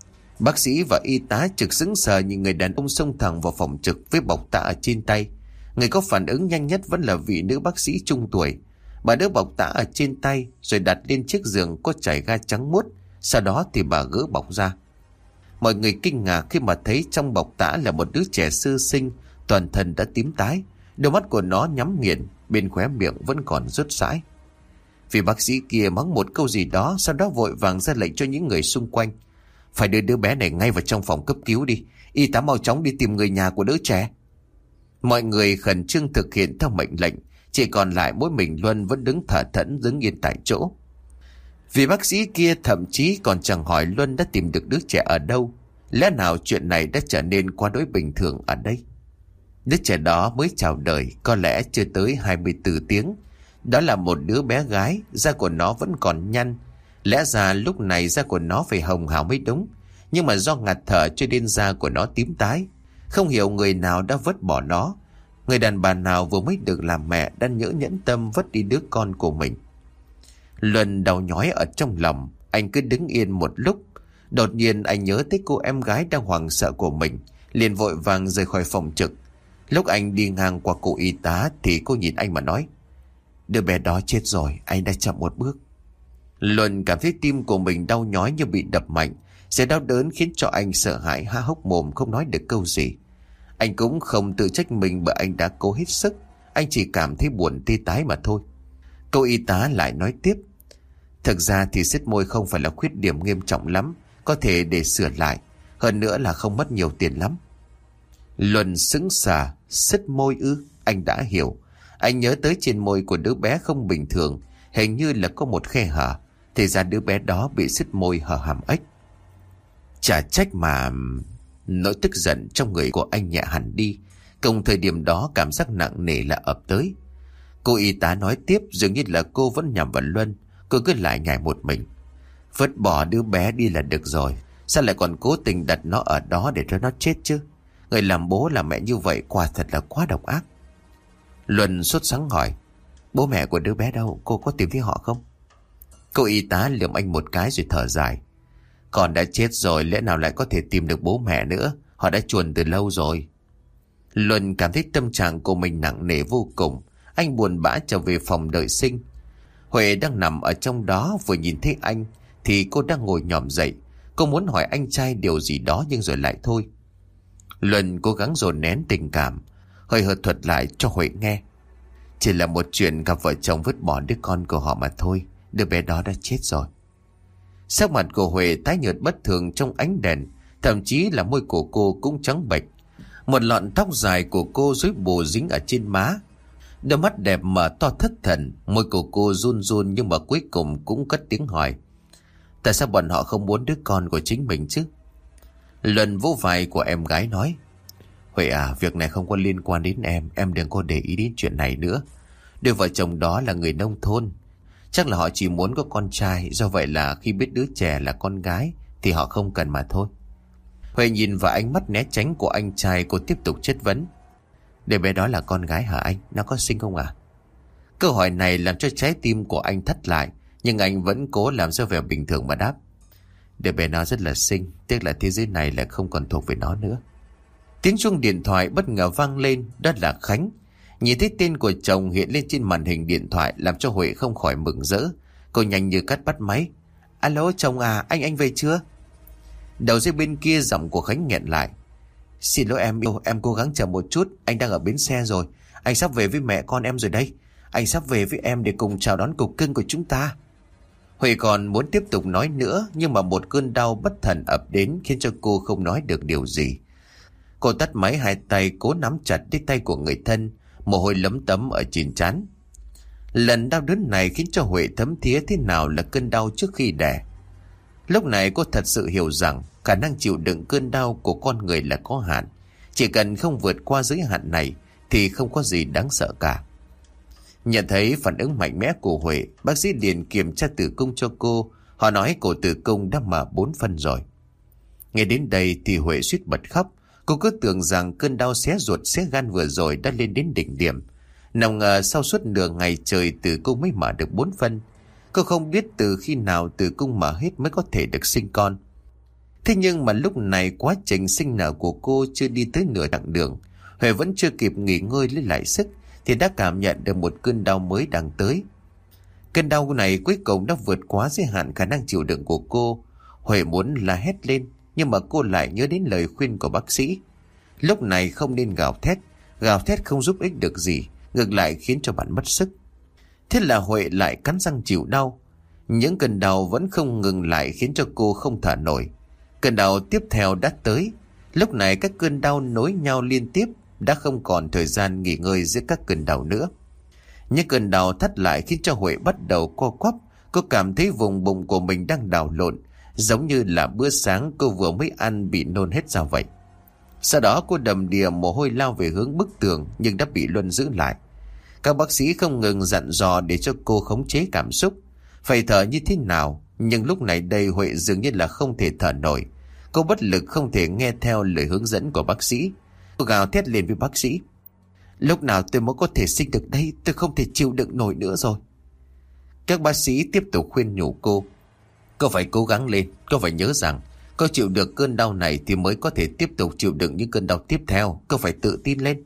Bác sĩ và y tá trực sững sờ nhìn người đàn ông xông thẳng vào phòng trực với bọc tã ở trên tay. Người có phản ứng nhanh nhất vẫn là vị nữ bác sĩ trung tuổi. Bà đỡ bọc tã ở trên tay rồi đặt lên chiếc giường có trải ga trắng muốt. Sau đó thì bà gỡ bọc ra. Mọi người kinh ngạc khi mà thấy trong bọc tã là một đứa trẻ sơ sinh, toàn thân đã tím tái, đôi mắt của nó nhắm nghiền, bên khóe miệng vẫn còn rớt sãi. Vì bác sĩ kia mắng một câu gì đó, sau đó vội vàng ra lệnh cho những người xung quanh: "Phải đưa đứa bé này ngay vào trong phòng cấp cứu đi, y tá mau chóng đi tìm người nhà của đứa trẻ." Mọi người khẩn trương thực hiện theo mệnh lệnh, chỉ còn lại mỗi mình Luân vẫn đứng thở thẫn đứng yên tại chỗ. Vì bác sĩ kia thậm chí còn chẳng hỏi Luân đã tìm được đứa trẻ ở đâu. Lẽ nào chuyện này đã trở nên quá đỗi bình thường ở đây? Đứa trẻ đó mới chào đời có lẽ chưa tới hai mươi tư tiếng. Đó là một đứa bé gái, da của nó vẫn còn nhăn. Lẽ ra lúc này da của nó phải hồng hào mới đúng, nhưng mà do ngạt thở cho nên da của nó tím tái. Không hiểu người nào đã vứt bỏ nó. Người đàn bà nào vừa mới được làm mẹ đã nhỡ nhẫn tâm vứt đi đứa con của mình. Luân đau nhói ở trong lòng. Anh cứ đứng yên một lúc. Đột nhiên anh nhớ tới cô em gái đang hoảng sợ của mình, liền vội vàng rời khỏi phòng trực. Lúc anh đi ngang qua cô y tá thì cô nhìn anh mà nói: "Đứa bé đó chết rồi, anh đã chậm một bước." Luân cảm thấy tim của mình đau nhói như bị đập mạnh. Sự đau đớn khiến cho anh sợ hãi há hốc mồm không nói được câu gì. Anh cũng không tự trách mình bởi anh đã cố hết sức. Anh chỉ cảm thấy buồn tê tái mà thôi. Cô y tá lại nói tiếp: "Thực ra thì sứt môi không phải là khuyết điểm nghiêm trọng lắm, có thể để sửa lại. Hơn nữa là không mất nhiều tiền lắm." Luân sững sờ: "Sứt môi ư? anh đã hiểu. Anh nhớ tới trên môi của đứa bé không bình thường, hình như là có một khe hở. Thì ra đứa bé đó bị sứt môi hở hàm ếch. Chả trách mà... Nỗi tức giận trong người của anh nhẹ hẳn đi. Cùng thời điểm đó cảm giác nặng nề là ập tới. Cô y tá nói tiếp, dường như là cô vẫn nhầm vào Luân. Cô cứ lại nhảy một mình. Vứt bỏ đứa bé đi là được rồi, sao lại còn cố tình đặt nó ở đó để cho nó chết chứ? Người làm bố làm mẹ như vậy quả thật là quá độc ác. Luân sốt sắng hỏi, bố mẹ của đứa bé đâu, cô có tìm thấy họ không? Cô y tá liếc anh một cái rồi thở dài. Con đã chết rồi, lẽ nào lại có thể tìm được bố mẹ nữa? Họ đã chuồn từ lâu rồi. Luân cảm thấy tâm trạng của mình nặng nề vô cùng. Anh buồn bã trở về phòng đợi sinh. Huệ đang nằm ở trong đó, vừa nhìn thấy anh thì cô đang ngồi nhòm dậy. Cô muốn hỏi anh trai điều gì đó nhưng rồi lại thôi. Luân cố gắng dồn nén tình cảm, hơi hợt thuật lại cho Huệ nghe. Chỉ là một chuyện cặp vợ chồng vứt bỏ đứa con của họ mà thôi. Đứa bé đó đã chết rồi. Sắc mặt của Huệ tái nhợt bất thường trong ánh đèn, thậm chí là môi của cô cũng trắng bệch. Một lọn tóc dài của cô rối bù dính ở trên má. Đôi mắt đẹp mở to thất thần, môi của cô run run nhưng mà cuối cùng cũng cất tiếng hỏi. Tại sao bọn họ không muốn đứa con của chính mình chứ? Luân vỗ vai của em gái nói, Huệ à, việc này không có liên quan đến em, em đừng có để ý đến chuyện này nữa. Đôi vợ chồng đó là người nông thôn, chắc là họ chỉ muốn có con trai, do vậy là khi biết đứa trẻ là con gái thì họ không cần mà thôi. Huệ nhìn vào ánh mắt né tránh của anh trai, cô tiếp tục chất vấn. Đứa bé đó là con gái hả anh? Nó có xinh không à? Câu hỏi này làm cho trái tim của anh thắt lại, nhưng anh vẫn cố làm ra vẻ bình thường mà đáp. Đứa bé nó rất là xinh, tiếc là thế giới này lại không còn thuộc về nó nữa. Tiếng chuông điện thoại bất ngờ vang lên, đó là Khánh. Nhìn thấy tên của chồng hiện lên trên màn hình điện thoại làm cho Huệ không khỏi mừng rỡ. Cô nhanh như cắt bắt máy. Alo chồng à, anh anh về chưa? Đầu dây bên kia giọng của Khánh nghẹn lại. Xin lỗi em yêu, em cố gắng chờ một chút, anh đang ở bến xe rồi. Anh sắp về với mẹ con em rồi đây. Anh sắp về với em để cùng chào đón cục cưng của chúng ta. Huệ còn muốn tiếp tục nói nữa, nhưng mà một cơn đau bất thần ập đến khiến cho cô không nói được điều gì. Cô tắt máy, hai tay cố nắm chặt lấy tay của người thân, mồ hôi lấm tấm ở trên trán. Lần đau đớn này khiến cho Huệ thấm thía thế nào là cơn đau trước khi đẻ. Lúc này cô thật sự hiểu rằng khả năng chịu đựng cơn đau của con người là có hạn. Chỉ cần không vượt qua giới hạn này thì không có gì đáng sợ cả. Nhận thấy phản ứng mạnh mẽ của Huệ, bác sĩ liền kiểm tra tử cung cho cô. Họ nói cổ tử cung đã mở bốn phân rồi. Nghe đến đây thì Huệ suýt bật khóc. Cô cứ tưởng rằng cơn đau xé ruột xé gan vừa rồi đã lên đến đỉnh điểm. Nào ngờ sau suốt nửa ngày trời tử cung mới mở được bốn phân. Cô không biết từ khi nào tử cung mở hết mới có thể được sinh con. Thế nhưng mà lúc này quá trình sinh nở của cô chưa đi tới nửa chặng đường. Huệ vẫn chưa kịp nghỉ ngơi lấy lại sức thì đã cảm nhận được một cơn đau mới đang tới. Cơn đau này cuối cùng đã vượt quá giới hạn khả năng chịu đựng của cô. Huệ muốn la hét lên, nhưng mà cô lại nhớ đến lời khuyên của bác sĩ. Lúc này không nên gào thét, gào thét không giúp ích được gì, ngược lại khiến cho bạn mất sức. Thế là Huệ lại cắn răng chịu đau. Những cơn đau vẫn không ngừng lại khiến cho cô không thở nổi. Cơn đau tiếp theo đã tới. Lúc này các cơn đau nối nhau liên tiếp, đã không còn thời gian nghỉ ngơi giữa các cơn đau nữa. Những cơn đau thắt lại khiến cho Huệ bắt đầu co quắp. Cô cảm thấy vùng bụng của mình đang đảo lộn, giống như là bữa sáng cô vừa mới ăn bị nôn hết ra vậy. Sau đó cô đầm đìa mồ hôi lao về hướng bức tường, nhưng đã bị Luân giữ lại. Các bác sĩ không ngừng dặn dò để cho cô khống chế cảm xúc, phải thở như thế nào. Nhưng lúc này đây Huệ dường như là không thể thở nổi. Cô bất lực không thể nghe theo lời hướng dẫn của bác sĩ. Cô gào thét lên với bác sĩ. Lúc nào tôi mới có thể sinh được đây? Tôi không thể chịu đựng nổi nữa rồi. Các bác sĩ tiếp tục khuyên nhủ cô. Cô phải cố gắng lên. Cô phải nhớ rằng cô chịu được cơn đau này thì mới có thể tiếp tục chịu đựng những cơn đau tiếp theo. Cô phải tự tin lên.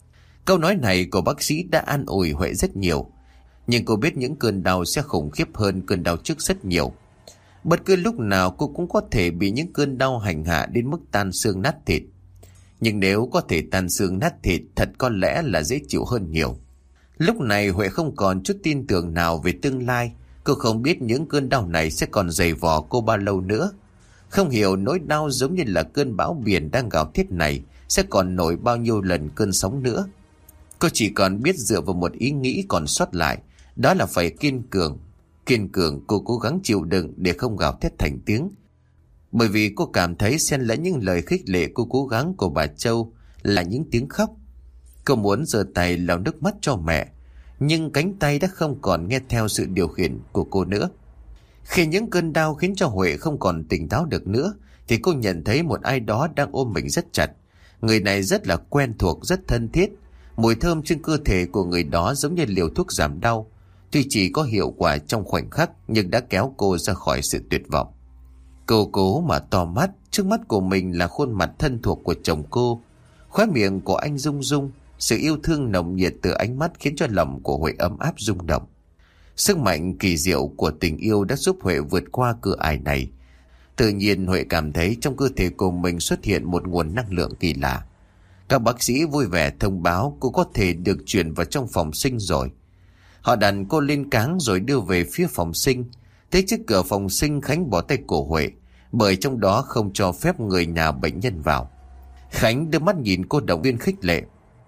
Câu nói này của bác sĩ đã an ủi Huệ rất nhiều. Nhưng cô biết những cơn đau sẽ khủng khiếp hơn cơn đau trước rất nhiều. Bất cứ lúc nào cô cũng có thể bị những cơn đau hành hạ đến mức tan xương nát thịt. Nhưng nếu có thể tan xương nát thịt, thật có lẽ là dễ chịu hơn nhiều. Lúc này Huệ không còn chút tin tưởng nào về tương lai. Cô không biết những cơn đau này sẽ còn dày vò cô bao lâu nữa. Không hiểu nỗi đau giống như là cơn bão biển đang gào thét này sẽ còn nổi bao nhiêu lần cơn sóng nữa. Cô chỉ còn biết dựa vào một ý nghĩ còn sót lại, đó là phải kiên cường. Kiên cường, cô cố gắng chịu đựng để không gào thét thành tiếng. Bởi vì cô cảm thấy xen lẫn những lời khích lệ cô cố gắng của bà Châu là những tiếng khóc. Cô muốn giơ tay lau nước mắt cho mẹ, nhưng cánh tay đã không còn nghe theo sự điều khiển của cô nữa. Khi những cơn đau khiến cho Huệ không còn tỉnh táo được nữa, thì cô nhận thấy một ai đó đang ôm mình rất chặt. Người này rất là quen thuộc, rất thân thiết. Mùi thơm trên cơ thể của người đó giống như liều thuốc giảm đau. Tuy chỉ có hiệu quả trong khoảnh khắc, nhưng đã kéo cô ra khỏi sự tuyệt vọng. Cô cố mà to mắt, trước mắt của mình là khuôn mặt thân thuộc của chồng cô. Khóe miệng của anh rung rung, sự yêu thương nồng nhiệt từ ánh mắt khiến cho lòng của Huệ ấm áp rung động. Sức mạnh kỳ diệu của tình yêu đã giúp Huệ vượt qua cửa ải này. Tự nhiên Huệ cảm thấy trong cơ thể của mình xuất hiện một nguồn năng lượng kỳ lạ. Các bác sĩ vui vẻ thông báo cô có thể được chuyển vào trong phòng sinh rồi. Họ đặt cô lên cáng rồi đưa về phía phòng sinh. Tới trước cửa phòng sinh, Khánh bỏ tay của Huệ, bởi trong đó không cho phép người nhà bệnh nhân vào. Khánh đưa mắt nhìn cô động viên khích lệ.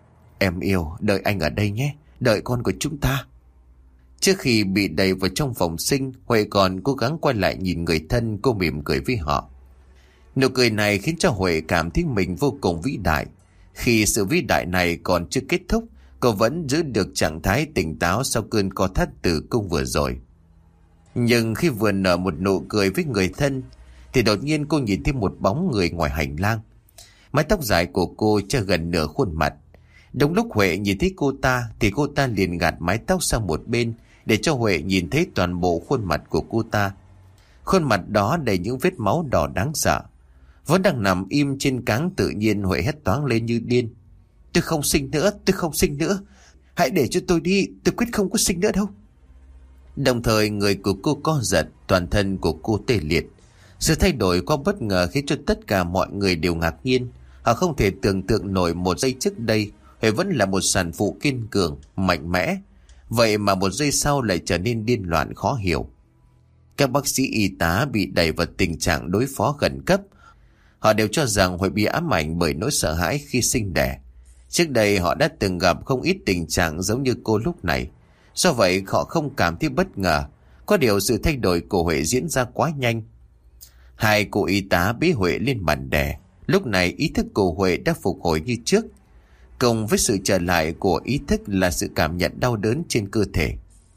Em yêu, đợi anh ở đây nhé, đợi con của chúng ta. Trước khi bị đẩy vào trong phòng sinh, Huệ còn cố gắng quay lại nhìn người thân. Cô mỉm cười với họ. Nụ cười này khiến cho Huệ cảm thấy mình vô cùng vĩ đại. Khi sự vĩ đại này còn chưa kết thúc, cô vẫn giữ được trạng thái tỉnh táo sau cơn co thắt tử cung vừa rồi. Nhưng khi vừa nở một nụ cười với người thân, thì đột nhiên cô nhìn thấy một bóng người ngoài hành lang. Mái tóc dài của cô che gần nửa khuôn mặt. Đúng lúc Huệ nhìn thấy cô ta, thì cô ta liền gạt mái tóc sang một bên để cho Huệ nhìn thấy toàn bộ khuôn mặt của cô ta. Khuôn mặt đó đầy những vết máu đỏ đáng sợ. Vẫn đang nằm im trên cáng, tự nhiên Huệ hét toáng lên như điên. Tôi không sinh nữa, tôi không sinh nữa. Hãy để cho tôi đi, tôi quyết không có sinh nữa đâu. Đồng thời người của cô co giật, toàn thân của cô tê liệt. Sự thay đổi quá bất ngờ khiến cho tất cả mọi người đều ngạc nhiên. Họ không thể tưởng tượng nổi một giây trước đây Huệ vẫn là một sản phụ kiên cường, mạnh mẽ. Vậy mà một giây sau lại trở nên điên loạn khó hiểu. Các bác sĩ y tá bị đẩy vào tình trạng đối phó khẩn cấp. Họ đều cho rằng Huệ bị ám ảnh bởi nỗi sợ hãi khi sinh đẻ. Trước đây họ đã từng gặp không ít tình trạng giống như cô lúc này. Do vậy họ không cảm thấy bất ngờ. Có điều sự thay đổi của Huệ diễn ra quá nhanh. Hai cô y tá bế Huệ lên bàn đè. Lúc này ý thức của Huệ đã phục hồi như trước. Cùng với sự trở lại của ý thức là sự cảm nhận đau đớn trên cơ thể.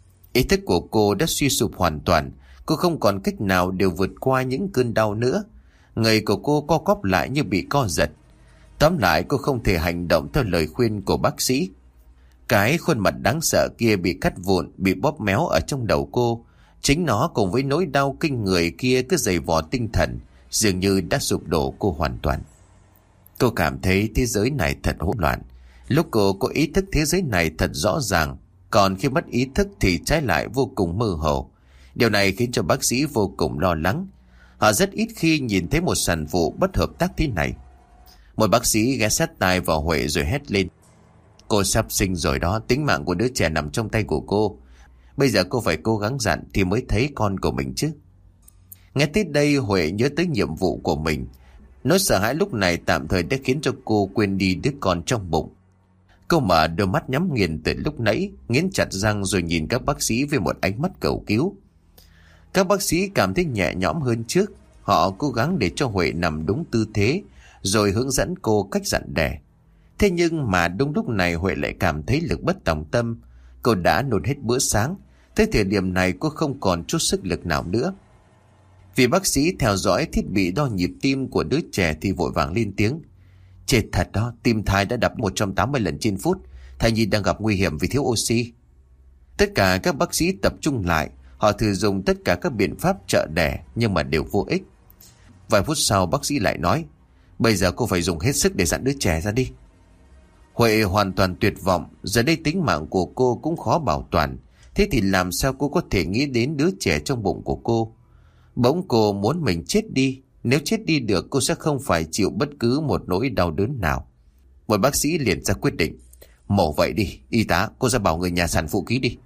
Ý thức của cô đã suy sụp hoàn toàn. Cô không còn cách nào để vượt qua những cơn đau nữa. Người của cô co quắp lại như bị co giật. Tóm lại cô không thể hành động theo lời khuyên của bác sĩ. Cái khuôn mặt đáng sợ kia bị cắt vụn, bị bóp méo ở trong đầu cô. Chính nó cùng với nỗi đau kinh người kia cứ giày vò tinh thần, dường như đã sụp đổ cô hoàn toàn. Cô cảm thấy thế giới này thật hỗn loạn. Lúc cô có ý thức thế giới này thật rõ ràng, còn khi mất ý thức thì trái lại vô cùng mơ hồ. Điều này khiến cho bác sĩ vô cùng lo lắng. Họ rất ít khi nhìn thấy một sản phụ bất hợp tác thế này. Một bác sĩ ghé sát tai vào Huệ rồi hét lên. Cô sắp sinh rồi đó, tính mạng của đứa trẻ nằm trong tay của cô. Bây giờ cô phải cố gắng dặn thì mới thấy con của mình chứ. Nghe tới đây Huệ nhớ tới nhiệm vụ của mình. Nỗi sợ hãi lúc này tạm thời đã khiến cho cô quên đi đứa con trong bụng. Cô mở đôi mắt nhắm nghiền từ lúc nãy, nghiến chặt răng rồi nhìn các bác sĩ với một ánh mắt cầu cứu. Các bác sĩ cảm thấy nhẹ nhõm hơn trước. Họ cố gắng để cho Huệ nằm đúng tư thế, rồi hướng dẫn cô cách dặn đẻ. Thế nhưng mà đúng lúc này Huệ lại cảm thấy lực bất tòng tâm. Cô đã nôn hết bữa sáng. Tới thời điểm này cô không còn chút sức lực nào nữa. Vì bác sĩ theo dõi thiết bị đo nhịp tim của đứa trẻ thì vội vàng lên tiếng. Chết thật đó, tim thai đã đập một trăm tám mươi lần trên phút. Thai nhi đang gặp nguy hiểm vì thiếu oxy. Tất cả các bác sĩ tập trung lại. Họ thử dùng tất cả các biện pháp trợ đẻ nhưng mà đều vô ích. Vài phút sau bác sĩ lại nói. Bây giờ cô phải dùng hết sức để dặn đứa trẻ ra đi. Huệ hoàn toàn tuyệt vọng. Giờ đây tính mạng của cô cũng khó bảo toàn. Thế thì làm sao cô có thể nghĩ đến đứa trẻ trong bụng của cô? Bỗng cô muốn mình chết đi. Nếu chết đi được cô sẽ không phải chịu bất cứ một nỗi đau đớn nào. Một bác sĩ liền ra quyết định. Mổ vậy đi, y tá, cô ra bảo người nhà sản phụ ký đi.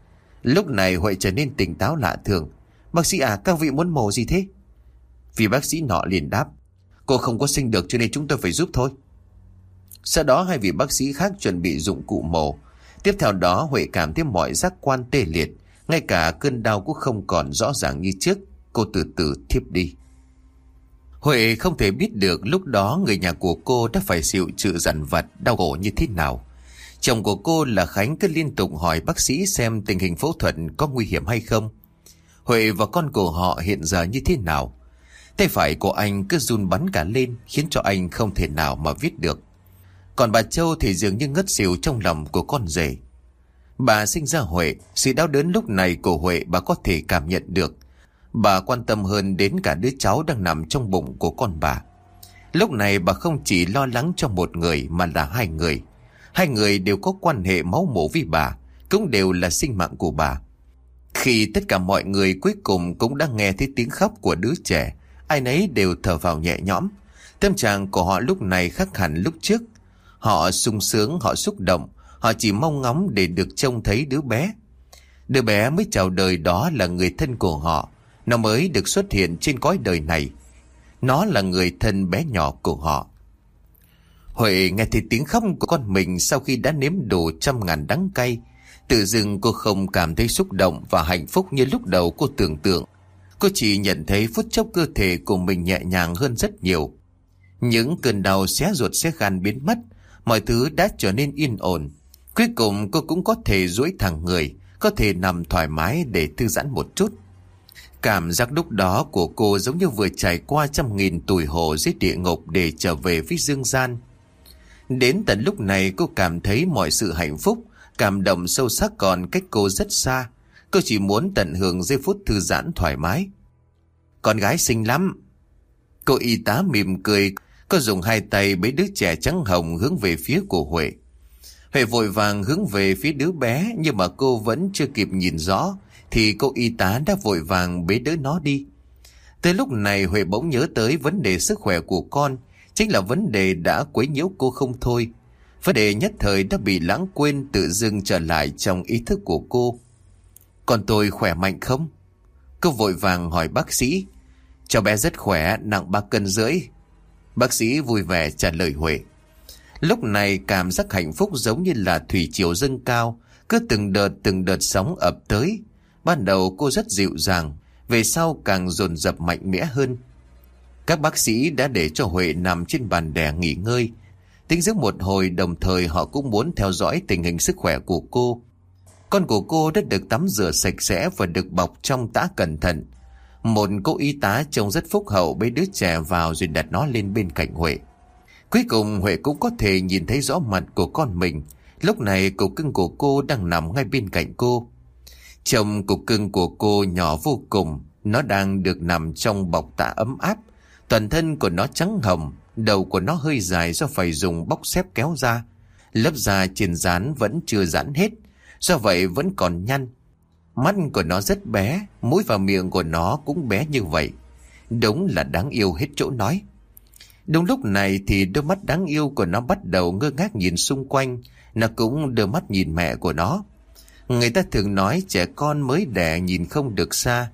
Lúc này Huệ trở nên tỉnh táo lạ thường. Bác sĩ à, các vị muốn mổ gì thế? Vì bác sĩ nọ liền đáp. Cô không có sinh được cho nên chúng tôi phải giúp thôi. Sau đó hai vị bác sĩ khác chuẩn bị dụng cụ mổ. Tiếp theo đó Huệ cảm thấy mọi giác quan tê liệt, ngay cả cơn đau cũng không còn rõ ràng như trước. Cô từ từ thiếp đi. Huệ không thể biết được lúc đó người nhà của cô đã phải chịu sự dằn vặt đau khổ như thế nào. Chồng của cô là Khánh cứ liên tục hỏi bác sĩ xem tình hình phẫu thuật có nguy hiểm hay không, Huệ và con của họ hiện giờ như thế nào. Tay phải của anh cứ run bắn cả lên, khiến cho anh không thể nào mà viết được. Còn bà Châu thì dường như ngất xỉu trong lòng của con rể. Bà sinh ra Huệ, sự đau đớn lúc này của Huệ bà có thể cảm nhận được. Bà quan tâm hơn đến cả đứa cháu đang nằm trong bụng của con bà. Lúc này bà không chỉ lo lắng cho một người mà là hai người. Hai người đều có quan hệ máu mủ với bà, cũng đều là sinh mạng của bà. Khi tất cả mọi người cuối cùng cũng đã nghe thấy tiếng khóc của đứa trẻ, ai nấy đều thở vào nhẹ nhõm. Tâm trạng của họ lúc này khác hẳn lúc trước. Họ sung sướng, họ xúc động, họ chỉ mong ngóng để được trông thấy đứa bé. Đứa bé mới chào đời đó là người thân của họ. Nó mới được xuất hiện trên cõi đời này. Nó là người thân bé nhỏ của họ. Huệ nghe thấy tiếng khóc của con mình sau khi đã nếm đủ trăm ngàn đắng cay. Tự dưng cô không cảm thấy xúc động và hạnh phúc như lúc đầu cô tưởng tượng. Cô chỉ nhận thấy phút chốc cơ thể của mình nhẹ nhàng hơn rất nhiều. Những cơn đau xé ruột xé gan biến mất. Mọi thứ đã trở nên yên ổn. Cuối cùng cô cũng có thể duỗi thẳng người, có thể nằm thoải mái để thư giãn một chút. Cảm giác lúc đó của cô giống như vừa trải qua trăm nghìn tủi hổ dưới địa ngục để trở về với dương gian. Đến tận lúc này cô cảm thấy mọi sự hạnh phúc, cảm động sâu sắc còn cách cô rất xa. Cô chỉ muốn tận hưởng giây phút thư giãn thoải mái. Con gái xinh lắm. Cô y tá mỉm cười. Cô dùng hai tay bế đứa trẻ trắng hồng hướng về phía của Huệ. Huệ vội vàng hướng về phía đứa bé, nhưng mà cô vẫn chưa kịp nhìn rõ thì cô y tá đã vội vàng bế đứa nó đi. Tới lúc này Huệ bỗng nhớ tới vấn đề sức khỏe của con, chính là vấn đề đã quấy nhiễu cô không thôi. Vấn đề nhất thời đã bị lãng quên, tự dưng trở lại trong ý thức của cô. Con tôi khỏe mạnh không? Cô vội vàng hỏi bác sĩ. Cháu bé rất khỏe, nặng ba cân rưỡi. Bác sĩ vui vẻ trả lời Huệ. Lúc này cảm giác hạnh phúc giống như là thủy triều dâng cao, cứ từng đợt từng đợt sóng ập tới. Ban đầu cô rất dịu dàng, về sau càng dồn dập mạnh mẽ hơn. Các bác sĩ đã để cho Huệ nằm trên bàn đè nghỉ ngơi. Tính dưỡng một hồi, đồng thời họ cũng muốn theo dõi tình hình sức khỏe của cô. Con của cô đã được tắm rửa sạch sẽ và được bọc trong tã cẩn thận. Một cô y tá trông rất phúc hậu bế đứa trẻ vào rồi đặt nó lên bên cạnh Huệ. Cuối cùng Huệ cũng có thể nhìn thấy rõ mặt của con mình. Lúc này cục cưng của cô đang nằm ngay bên cạnh cô. Trông cục cưng của cô nhỏ vô cùng. Nó đang được nằm trong bọc tã ấm áp. Toàn thân của nó trắng hồng, đầu của nó hơi dài do phải dùng bóc xếp kéo ra. Lớp da trên trán vẫn chưa giãn hết, do vậy vẫn còn nhăn. Mắt của nó rất bé, mũi và miệng của nó cũng bé như vậy. Đúng là đáng yêu hết chỗ nói. Đúng lúc này thì đôi mắt đáng yêu của nó bắt đầu ngơ ngác nhìn xung quanh. Nó cũng đưa mắt nhìn mẹ của nó. Người ta thường nói trẻ con mới đẻ nhìn không được xa.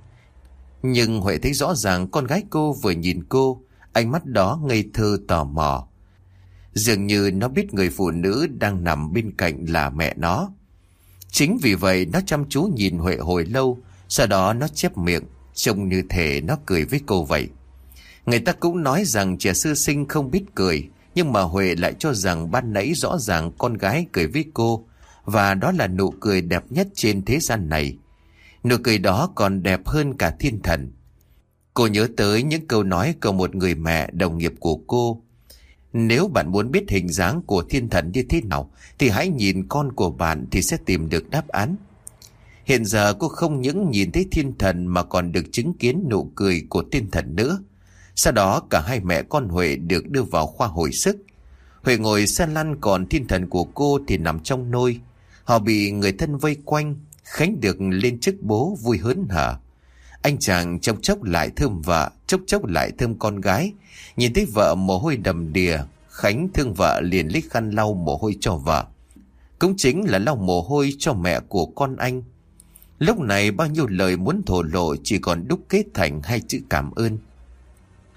Nhưng Huệ thấy rõ ràng con gái cô vừa nhìn cô, ánh mắt đó ngây thơ tò mò. Dường như nó biết người phụ nữ đang nằm bên cạnh là mẹ nó. Chính vì vậy nó chăm chú nhìn Huệ hồi lâu, sau đó nó chép miệng, trông như thể nó cười với cô vậy. Người ta cũng nói rằng trẻ sơ sinh không biết cười, nhưng mà Huệ lại cho rằng ban nãy rõ ràng con gái cười với cô, và đó là nụ cười đẹp nhất trên thế gian này. Nụ cười đó còn đẹp hơn cả thiên thần. Cô nhớ tới những câu nói của một người mẹ đồng nghiệp của cô. Nếu bạn muốn biết hình dáng của thiên thần như thế nào, thì hãy nhìn con của bạn thì sẽ tìm được đáp án. Hiện giờ cô không những nhìn thấy thiên thần mà còn được chứng kiến nụ cười của thiên thần nữa. Sau đó cả hai mẹ con Huệ được đưa vào khoa hồi sức. Huệ ngồi xe lăn, còn thiên thần của cô thì nằm trong nôi. Họ bị người thân vây quanh. Khánh được lên chức bố vui hớn hở. Anh chàng chốc chốc lại thơm vợ, chốc chốc lại thơm con gái. Nhìn thấy vợ mồ hôi đầm đìa, Khánh thương vợ liền lấy khăn lau mồ hôi cho vợ. Cũng chính là lau mồ hôi cho mẹ của con anh. Lúc này bao nhiêu lời muốn thổ lộ chỉ còn đúc kết thành hai chữ cảm ơn.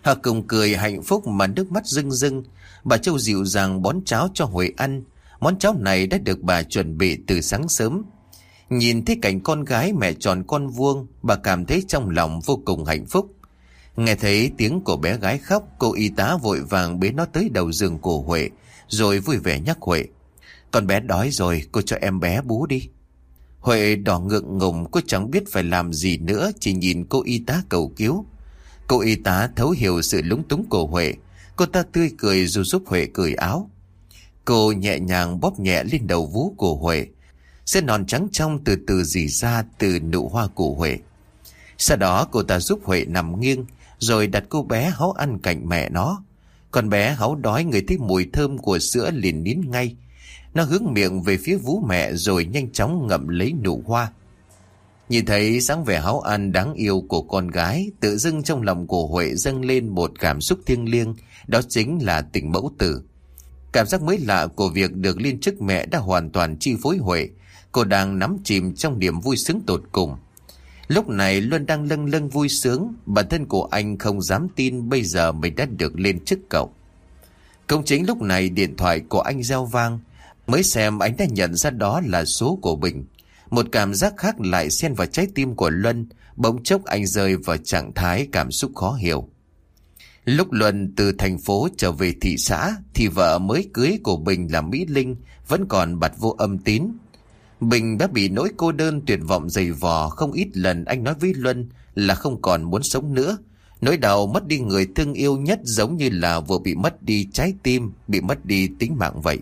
Họ cùng cười hạnh phúc mà nước mắt rưng rưng. Bà Châu dịu dàng bón cháo cho Huệ ăn. Món cháo này đã được bà chuẩn bị từ sáng sớm. Nhìn thấy cảnh con gái mẹ tròn con vuông, bà cảm thấy trong lòng vô cùng hạnh phúc. Nghe thấy tiếng của bé gái khóc, cô y tá vội vàng bế nó tới đầu giường của Huệ, rồi vui vẻ nhắc Huệ: "Con bé đói rồi, cô cho em bé bú đi." Huệ đỏ ngượng ngùng, cô chẳng biết phải làm gì nữa, chỉ nhìn cô y tá cầu cứu. Cô y tá thấu hiểu sự lúng túng của Huệ. Cô ta tươi cười rồi giúp Huệ cởi áo. Cô nhẹ nhàng bóp nhẹ lên đầu vú của Huệ. Sữa non trắng trong từ từ rỉ ra từ nụ hoa của Huệ. Sau đó cô ta giúp Huệ nằm nghiêng, rồi đặt cô bé háu ăn cạnh mẹ nó. Con bé háu đói, người thấy mùi thơm của sữa liền nín ngay. Nó hướng miệng về phía vú mẹ rồi nhanh chóng ngậm lấy nụ hoa. Nhìn thấy dáng vẻ háu ăn đáng yêu của con gái, tự dưng trong lòng của Huệ dâng lên một cảm xúc thiêng liêng, đó chính là tình mẫu tử. Cảm giác mới lạ của việc được lên chức mẹ đã hoàn toàn chi phối Huệ. Cô đang nắm chìm trong niềm vui sướng tột cùng. Lúc này Luân đang lâng lâng vui sướng. Bản thân của anh không dám tin bây giờ mình đã được lên chức cậu. Cũng chính lúc này điện thoại của anh reo vang. Mới xem anh đã nhận ra đó là số của Bình. Một cảm giác khác lại xen vào trái tim của Luân. Bỗng chốc anh rơi vào trạng thái cảm xúc khó hiểu. Lúc Luân từ thành phố trở về thị xã thì vợ mới cưới của Bình là Mỹ Linh vẫn còn bặt vô âm tín. Bình đã bị nỗi cô đơn tuyệt vọng dày vò. Không ít lần anh nói với Luân là không còn muốn sống nữa. Nỗi đau mất đi người thương yêu nhất giống như là vừa bị mất đi trái tim, bị mất đi tính mạng vậy.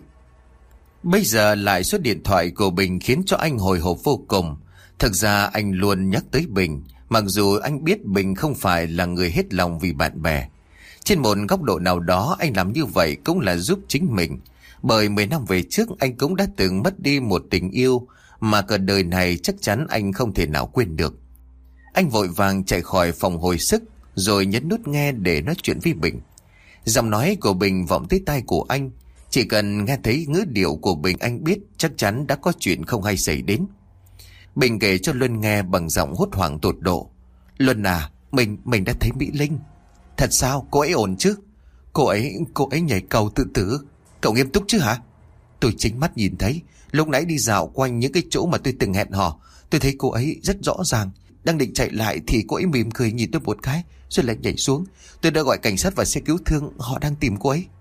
Bây giờ lại số điện thoại của Bình khiến cho anh hồi hộp vô cùng. Thực ra anh luôn nhắc tới Bình, mặc dù anh biết Bình không phải là người hết lòng vì bạn bè. Trên một góc độ nào đó anh làm như vậy cũng là giúp chính mình. Bởi mười năm về trước anh cũng đã từng mất đi một tình yêu mà cả đời này chắc chắn anh không thể nào quên được. Anh vội vàng chạy khỏi phòng hồi sức rồi nhấn nút nghe để nói chuyện với Bình. Giọng nói của Bình vọng tới tai của anh. Chỉ cần nghe thấy ngữ điệu của Bình anh biết chắc chắn đã có chuyện không hay xảy đến. Bình kể cho Luân nghe bằng giọng hốt hoảng tột độ. "Luân à, mình mình đã thấy Mỹ Linh." "Thật sao? Cô ấy ổn chứ?" Cô ấy, cô ấy nhảy cầu tự tử." "Cậu nghiêm túc chứ hả?" "Tôi chính mắt nhìn thấy. Lúc nãy đi dạo quanh những cái chỗ mà tôi từng hẹn hò, tôi thấy cô ấy rất rõ ràng. Đang định chạy lại thì cô ấy mỉm cười nhìn tôi một cái rồi lại nhảy xuống. Tôi đã gọi cảnh sát và xe cứu thương, họ đang tìm cô ấy."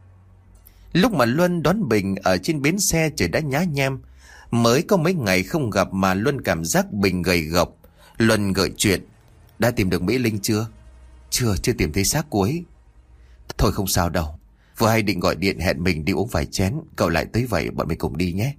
Lúc mà Luân đón Bình ở trên bến xe trời đã nhá nhem. Mới có mấy ngày không gặp mà Luân cảm giác Bình gầy gộc. Luân gợi chuyện: "Đã tìm được Mỹ Linh chưa?" Chưa, chưa tìm thấy xác cô ấy." "Thôi không sao đâu. Vừa hay Định gọi điện hẹn mình đi uống vài chén. Cậu lại tới vậy bọn mình cùng đi nhé."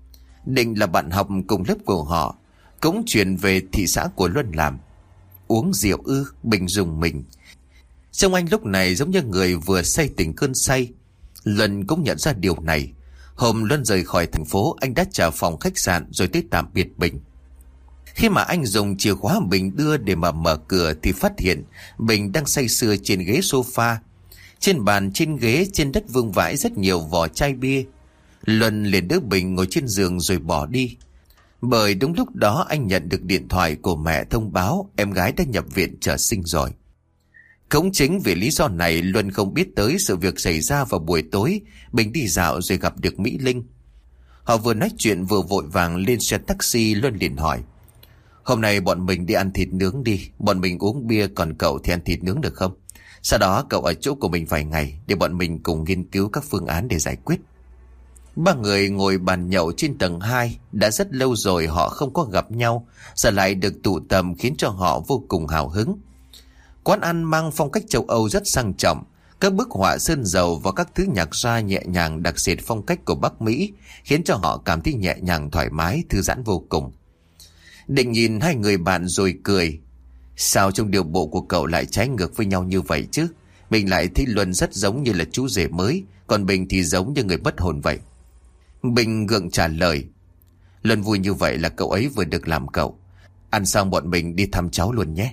Định là bạn học cùng lớp của họ, cũng chuyển về thị xã của Luân làm. Uống rượu ư? Bình rùng mình. Trông anh lúc này giống như người vừa say tỉnh cơn say. Luân cũng nhận ra điều này. Hôm Luân rời khỏi thành phố, anh đã trả phòng khách sạn rồi tới tạm biệt Bình. Khi mà anh dùng chìa khóa Bình đưa để mà mở cửa thì phát hiện Bình đang say sưa trên ghế sofa. Trên bàn, trên ghế, trên đất vương vãi rất nhiều vỏ chai bia. Luân liền đỡ Bình ngồi trên giường rồi bỏ đi. Bởi đúng lúc đó anh nhận được điện thoại của mẹ thông báo em gái đã nhập viện chờ sinh rồi. Cũng chính vì lý do này Luân không biết tới sự việc xảy ra vào buổi tối Bình đi dạo rồi gặp được Mỹ Linh. Họ vừa nói chuyện vừa vội vàng lên xe taxi. Luân liền hỏi: "Hôm nay bọn mình đi ăn thịt nướng đi. Bọn mình uống bia còn cậu thì ăn thịt nướng được không? Sau đó cậu ở chỗ của mình vài ngày để bọn mình cùng nghiên cứu các phương án để giải quyết." Ba người ngồi bàn nhậu trên tầng hai. Đã rất lâu rồi họ không có gặp nhau, giờ lại được tụ tập khiến cho họ vô cùng hào hứng. Quán ăn mang phong cách châu Âu rất sang trọng. Các bức họa sơn dầu và các thứ nhạc ra nhẹ nhàng đặc sệt phong cách của Bắc Mỹ khiến cho họ cảm thấy nhẹ nhàng thoải mái, thư giãn vô cùng. Định nhìn hai người bạn rồi cười: "Sao trong điều bộ của cậu lại trái ngược với nhau như vậy chứ? Mình lại thấy Luân rất giống như là chú rể mới, còn Bình thì giống như người bất hồn vậy." Bình gượng trả lời: "Luân vui như vậy là cậu ấy vừa được làm cậu. Ăn xong bọn mình đi thăm cháu luôn nhé."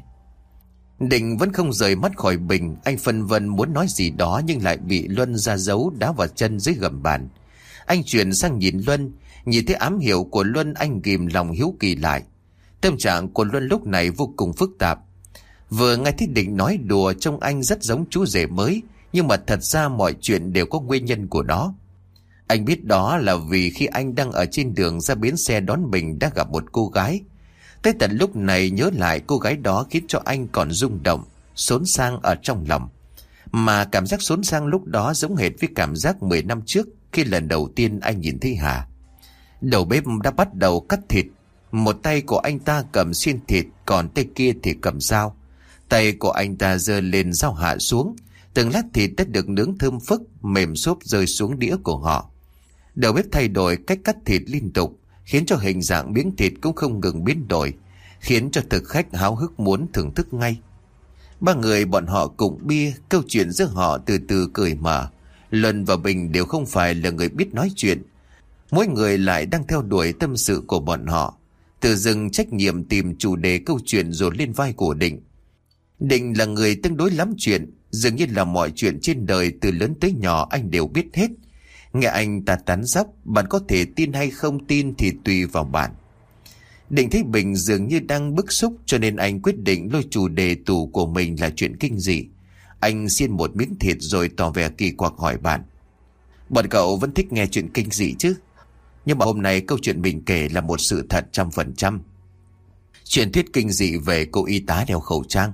Định vẫn không rời mắt khỏi Bình. Anh phân vân muốn nói gì đó nhưng lại bị Luân ra dấu đá vào chân dưới gầm bàn. Anh chuyển sang nhìn Luân. Nhìn thấy ám hiệu của Luân anh ghìm lòng hiếu kỳ lại. Tâm trạng của Luân lúc này vô cùng phức tạp. Vừa nghe thấy Định nói đùa trông anh rất giống chú rể mới, nhưng mà thật ra mọi chuyện đều có nguyên nhân của nó. Anh biết đó là vì khi anh đang ở trên đường ra bến xe đón mình đã gặp một cô gái. Tới tận lúc này nhớ lại cô gái đó khiến cho anh còn rung động, xốn sang ở trong lòng. Mà cảm giác xốn sang lúc đó giống hệt với cảm giác mười năm trước khi lần đầu tiên anh nhìn thấy Hà. Đầu bếp đã bắt đầu cắt thịt. Một tay của anh ta cầm xiên thịt, còn tay kia thì cầm dao. Tay của anh ta giơ lên, dao hạ xuống. Từng lát thịt đã được nướng thơm phức, mềm xốp rơi xuống đĩa của họ. Đầu bếp thay đổi cách cắt thịt liên tục, khiến cho hình dạng miếng thịt cũng không ngừng biến đổi, khiến cho thực khách háo hức muốn thưởng thức ngay. Ba người bọn họ cùng bia, câu chuyện giữa họ từ từ cởi mở. Luân và Bình đều không phải là người biết nói chuyện. Mỗi người lại đang theo đuổi tâm sự của bọn họ, tự dưng trách nhiệm tìm chủ đề câu chuyện dồn lên vai của Định. Định là người tương đối lắm chuyện, dường như là mọi chuyện trên đời từ lớn tới nhỏ anh đều biết hết. Nghe anh ta tán dóc, bạn có thể tin hay không tin thì tùy vào bạn. Định thấy Bình dường như đang bức xúc, cho nên anh quyết định lôi chủ đề tủ của mình là chuyện kinh dị. Anh xiên một miếng thịt rồi tỏ vẻ kỳ quặc hỏi bạn: "Bọn cậu vẫn thích nghe chuyện kinh dị chứ? Nhưng mà hôm nay câu chuyện mình kể là một sự thật trăm phần trăm. Truyền thuyết kinh dị về cô y tá đeo khẩu trang."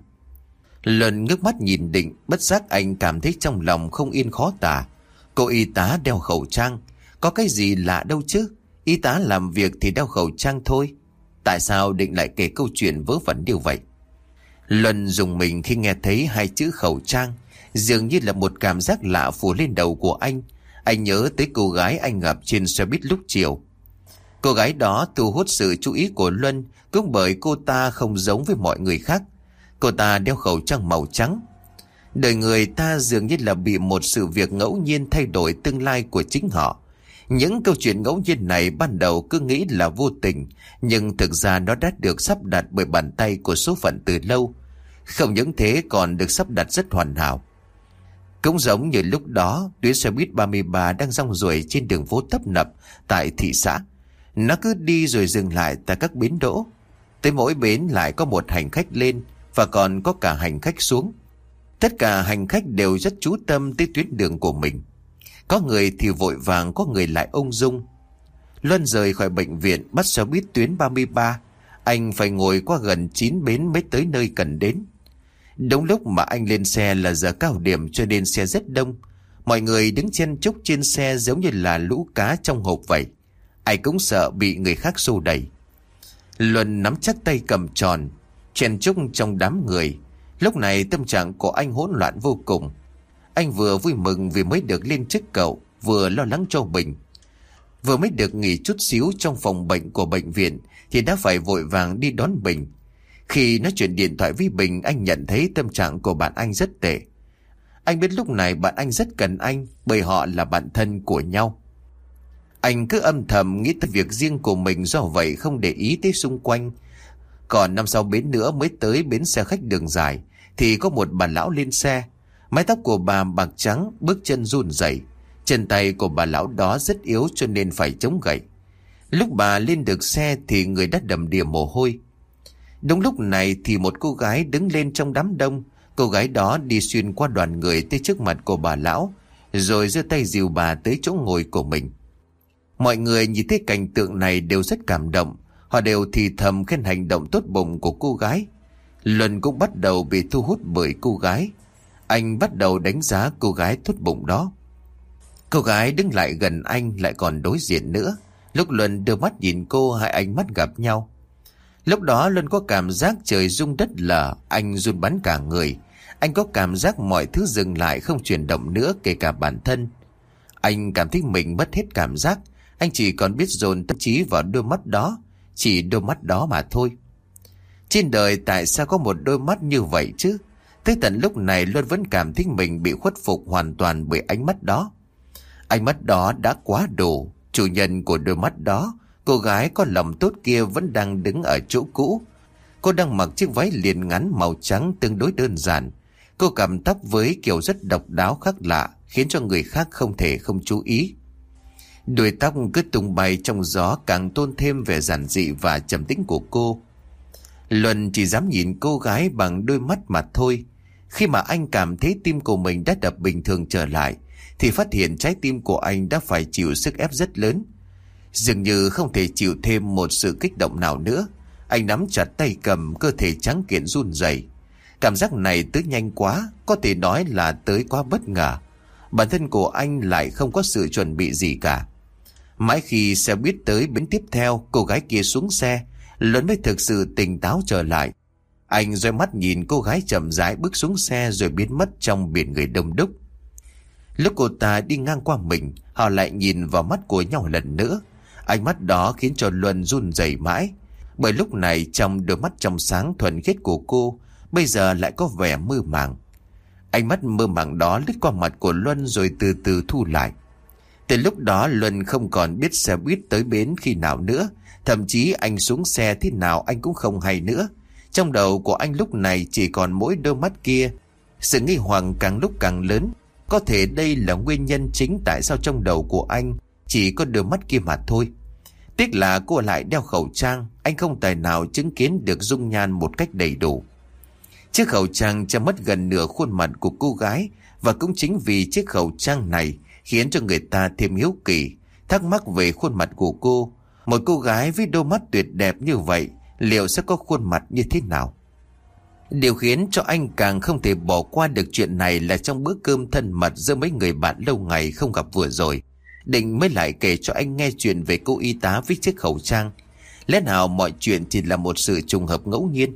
Luân ngước mắt nhìn Định, bất giác anh cảm thấy trong lòng không yên khó tả. Cô y tá đeo khẩu trang, có cái gì lạ đâu chứ? Y tá làm việc thì đeo khẩu trang thôi. Tại sao Định lại kể câu chuyện vớ vẩn như vậy? Luân dùng mình khi nghe thấy hai chữ khẩu trang, dường như là một cảm giác lạ phủ lên đầu của anh. Anh nhớ tới cô gái anh gặp trên xe buýt lúc chiều. Cô gái đó thu hút sự chú ý của Luân cũng bởi cô ta không giống với mọi người khác. Cô ta đeo khẩu trang màu trắng. Đời người ta dường như là bị một sự việc ngẫu nhiên thay đổi tương lai của chính họ. Những câu chuyện ngẫu nhiên này ban đầu cứ nghĩ là vô tình, nhưng thực ra nó đã được sắp đặt bởi bàn tay của số phận từ lâu. Không những thế còn được sắp đặt rất hoàn hảo. Cũng giống như lúc đó, tuyến xe buýt ba mươi ba đang rong ruổi trên đường phố tấp nập tại thị xã. Nó cứ đi rồi dừng lại tại các bến đỗ. Tới mỗi bến lại có một hành khách lên và còn có cả hành khách xuống. Tất cả hành khách đều rất chú tâm tới tuyến đường của mình. Có người thì vội vàng, có người lại ung dung. Luân rời khỏi bệnh viện bắt xe buýt tuyến ba mươi ba. Anh phải ngồi qua gần chín bến mới tới nơi cần đến. Đúng lúc mà anh lên xe là giờ cao điểm, cho nên xe rất đông. Mọi người đứng chen chúc trên xe giống như là lũ cá trong hộp vậy. Ai cũng sợ bị người khác xô đẩy. Luân nắm chắc tay cầm tròn, chen chúc trong đám người. Lúc này tâm trạng của anh hỗn loạn vô cùng. Anh vừa vui mừng vì mới được lên chức cậu, vừa lo lắng cho Bình. Vừa mới được nghỉ chút xíu trong phòng bệnh của bệnh viện thì đã phải vội vàng đi đón Bình. Khi nói chuyện điện thoại với Bình, anh nhận thấy tâm trạng của bạn anh rất tệ. Anh biết lúc này bạn anh rất cần anh, bởi họ là bạn thân của nhau. Anh cứ âm thầm nghĩ tới việc riêng của mình, do vậy không để ý tới xung quanh. Còn năm sáu bến nữa mới tới bến xe khách đường dài thì có một bà lão lên xe. Mái tóc của bà bạc trắng, bước chân run rẩy. Chân tay của bà lão đó rất yếu cho nên phải chống gậy. Lúc bà lên được xe thì người đã đầm đìa mồ hôi. Đúng lúc này thì một cô gái đứng lên trong đám đông. Cô gái đó đi xuyên qua đoàn người tới trước mặt của bà lão, rồi giơ tay dìu bà tới chỗ ngồi của mình. Mọi người nhìn thấy cảnh tượng này đều rất cảm động. Họ đều thì thầm khen hành động tốt bụng của cô gái. Luân cũng bắt đầu bị thu hút bởi cô gái. Anh bắt đầu đánh giá cô gái tốt bụng đó. Cô gái đứng lại gần anh, lại còn đối diện nữa. Lúc Luân đưa mắt nhìn cô, hai ánh mắt gặp nhau. Lúc đó Luân có cảm giác trời rung đất lở. Anh run bắn cả người. Anh có cảm giác mọi thứ dừng lại, không chuyển động nữa, kể cả bản thân. Anh cảm thấy mình mất hết cảm giác. Anh chỉ còn biết dồn tâm trí vào đôi mắt đó. Chỉ đôi mắt đó mà thôi. Trên đời tại sao có một đôi mắt như vậy chứ? Tới tận lúc này Luân vẫn cảm thấy mình bị khuất phục hoàn toàn bởi ánh mắt đó. Ánh mắt đó đã quá đủ. Chủ nhân của đôi mắt đó, cô gái có lòng tốt kia, vẫn đang đứng ở chỗ cũ. Cô đang mặc chiếc váy liền ngắn màu trắng tương đối đơn giản. Cô cắm tóc với kiểu rất độc đáo khác lạ, khiến cho người khác không thể không chú ý. Đuôi tóc cứ tung bay trong gió càng tôn thêm vẻ giản dị và trầm tĩnh của cô. Luân chỉ dám nhìn cô gái bằng đôi mắt mà thôi. Khi mà anh cảm thấy tim của mình đã đập bình thường trở lại, thì phát hiện trái tim của anh đã phải chịu sức ép rất lớn. Dường như không thể chịu thêm một sự kích động nào nữa. Anh nắm chặt tay cầm, cơ thể trắng kiện run rẩy. Cảm giác này tới nhanh quá, có thể nói là tới quá bất ngờ. Bản thân của anh lại không có sự chuẩn bị gì cả. Mãi khi xe buýt tới bến tiếp theo, cô gái kia xuống xe, Luân mới thực sự tỉnh táo trở lại. Anh dõi mắt nhìn cô gái chậm rãi bước xuống xe rồi biến mất trong biển người đông đúc. Lúc cô ta đi ngang qua mình, họ lại nhìn vào mắt của nhau lần nữa. Ánh mắt đó khiến cho Luân run rẩy mãi, bởi lúc này trong đôi mắt trong sáng thuần khiết của cô bây giờ lại có vẻ mơ màng. Ánh mắt mơ màng đó lướt qua mặt của Luân rồi từ từ thu lại. Từ lúc đó Luân không còn biết xe buýt tới bến khi nào nữa. Thậm chí anh xuống xe thế nào anh cũng không hay nữa. Trong đầu của anh lúc này chỉ còn mỗi đôi mắt kia. Sự nghi hoặc càng lúc càng lớn. Có thể đây là nguyên nhân chính tại sao trong đầu của anh chỉ có đôi mắt kia mà thôi. Tiếc là cô lại đeo khẩu trang, anh không tài nào chứng kiến được dung nhan một cách đầy đủ. Chiếc khẩu trang che mất gần nửa khuôn mặt của cô gái, và cũng chính vì chiếc khẩu trang này khiến cho người ta thêm hiếu kỳ, thắc mắc về khuôn mặt của cô. Một cô gái với đôi mắt tuyệt đẹp như vậy, liệu sẽ có khuôn mặt như thế nào? Điều khiến cho anh càng không thể bỏ qua được chuyện này là trong bữa cơm thân mật giữa mấy người bạn lâu ngày không gặp vừa rồi, Định mới lại kể cho anh nghe chuyện về cô y tá với chiếc khẩu trang. Lẽ nào mọi chuyện chỉ là một sự trùng hợp ngẫu nhiên?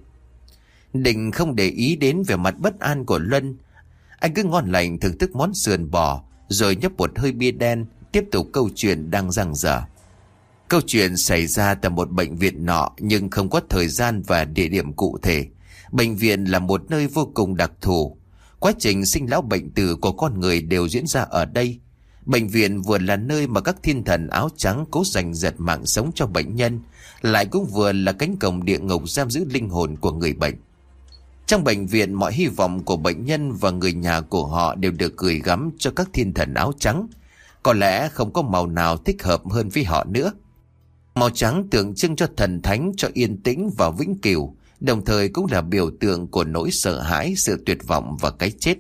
Định không để ý đến vẻ mặt bất an của Luân. Anh cứ ngon lành thưởng thức món sườn bò, rồi nhấp một hơi bia đen, tiếp tục câu chuyện đang dang dở. Câu chuyện xảy ra tại một bệnh viện nọ, nhưng không có thời gian và địa điểm cụ thể. Bệnh viện là một nơi vô cùng đặc thù. Quá trình sinh lão bệnh tử của con người đều diễn ra ở đây. Bệnh viện vừa là nơi mà các thiên thần áo trắng cố giành giật mạng sống cho bệnh nhân, lại cũng vừa là cánh cổng địa ngục giam giữ linh hồn của người bệnh. Trong bệnh viện, mọi hy vọng của bệnh nhân và người nhà của họ đều được gửi gắm cho các thiên thần áo trắng. Có lẽ không có màu nào thích hợp hơn với họ nữa. Màu trắng tượng trưng cho thần thánh, cho yên tĩnh và vĩnh cửu, đồng thời cũng là biểu tượng của nỗi sợ hãi, sự tuyệt vọng và cái chết.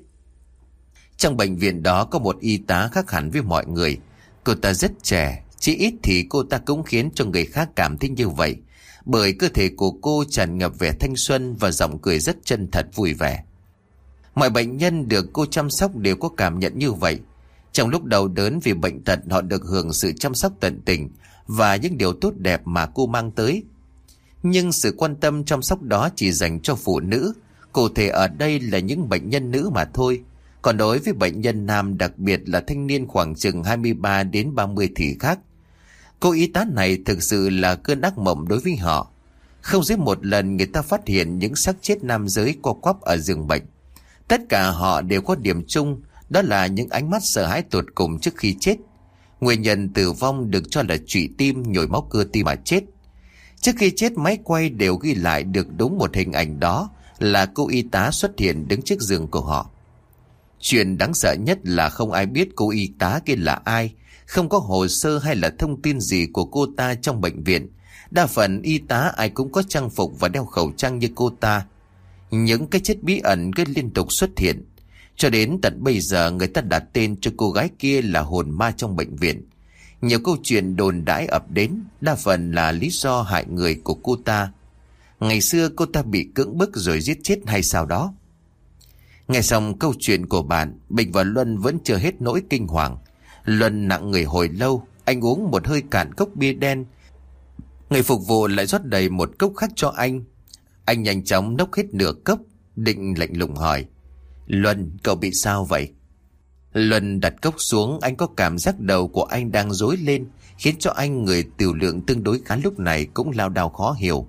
Trong bệnh viện đó có một y tá khác hẳn với mọi người. Cô ta rất trẻ, chỉ ít thì cô ta cũng khiến cho người khác cảm thấy như vậy, bởi cơ thể của cô tràn ngập vẻ thanh xuân và giọng cười rất chân thật vui vẻ. Mọi bệnh nhân được cô chăm sóc đều có cảm nhận như vậy. Trong lúc đau đớn vì bệnh tật, họ được hưởng sự chăm sóc tận tình và những điều tốt đẹp mà cô mang tới. Nhưng sự quan tâm chăm sóc đó chỉ dành cho phụ nữ, cụ thể ở đây là những bệnh nhân nữ mà thôi. Còn đối với bệnh nhân nam, đặc biệt là thanh niên khoảng chừng hai mươi ba đến ba mươi thì khác. Cô y tá này thực sự là cơn ác mộng đối với họ. Không dưới một lần người ta phát hiện những xác chết nam giới co quắp ở giường bệnh. Tất cả họ đều có điểm chung, đó là những ánh mắt sợ hãi tột cùng trước khi chết. Nguyên nhân tử vong được cho là trụy tim, nhồi máu cơ tim mà chết. Trước khi chết, máy quay đều ghi lại được đúng một hình ảnh, đó là cô y tá xuất hiện đứng trước giường của họ. Chuyện đáng sợ nhất là không ai biết cô y tá kia là ai, không có hồ sơ hay là thông tin gì của cô ta trong bệnh viện. Đa phần y tá ai cũng có trang phục và đeo khẩu trang như cô ta. Những cái chết bí ẩn cứ liên tục xuất hiện. Cho đến tận bây giờ, người ta đặt tên cho cô gái kia là hồn ma trong bệnh viện. Nhiều câu chuyện đồn đãi ập đến, đa phần là lý do hại người của cô ta. Ngày xưa cô ta bị cưỡng bức rồi giết chết hay sao đó. Nghe xong câu chuyện của bạn, Bình và Luân vẫn chưa hết nỗi kinh hoàng. Luân nặng người hồi lâu, anh uống một hơi cạn cốc bia đen. Người phục vụ lại rót đầy một cốc khác cho anh. Anh nhanh chóng nốc hết nửa cốc. Định lạnh lùng hỏi: Luân, cậu bị sao vậy? Luân đặt cốc xuống, anh có cảm giác đầu của anh đang rối lên, khiến cho anh, người tiểu lượng tương đối khá, lúc này cũng lao đao khó hiểu.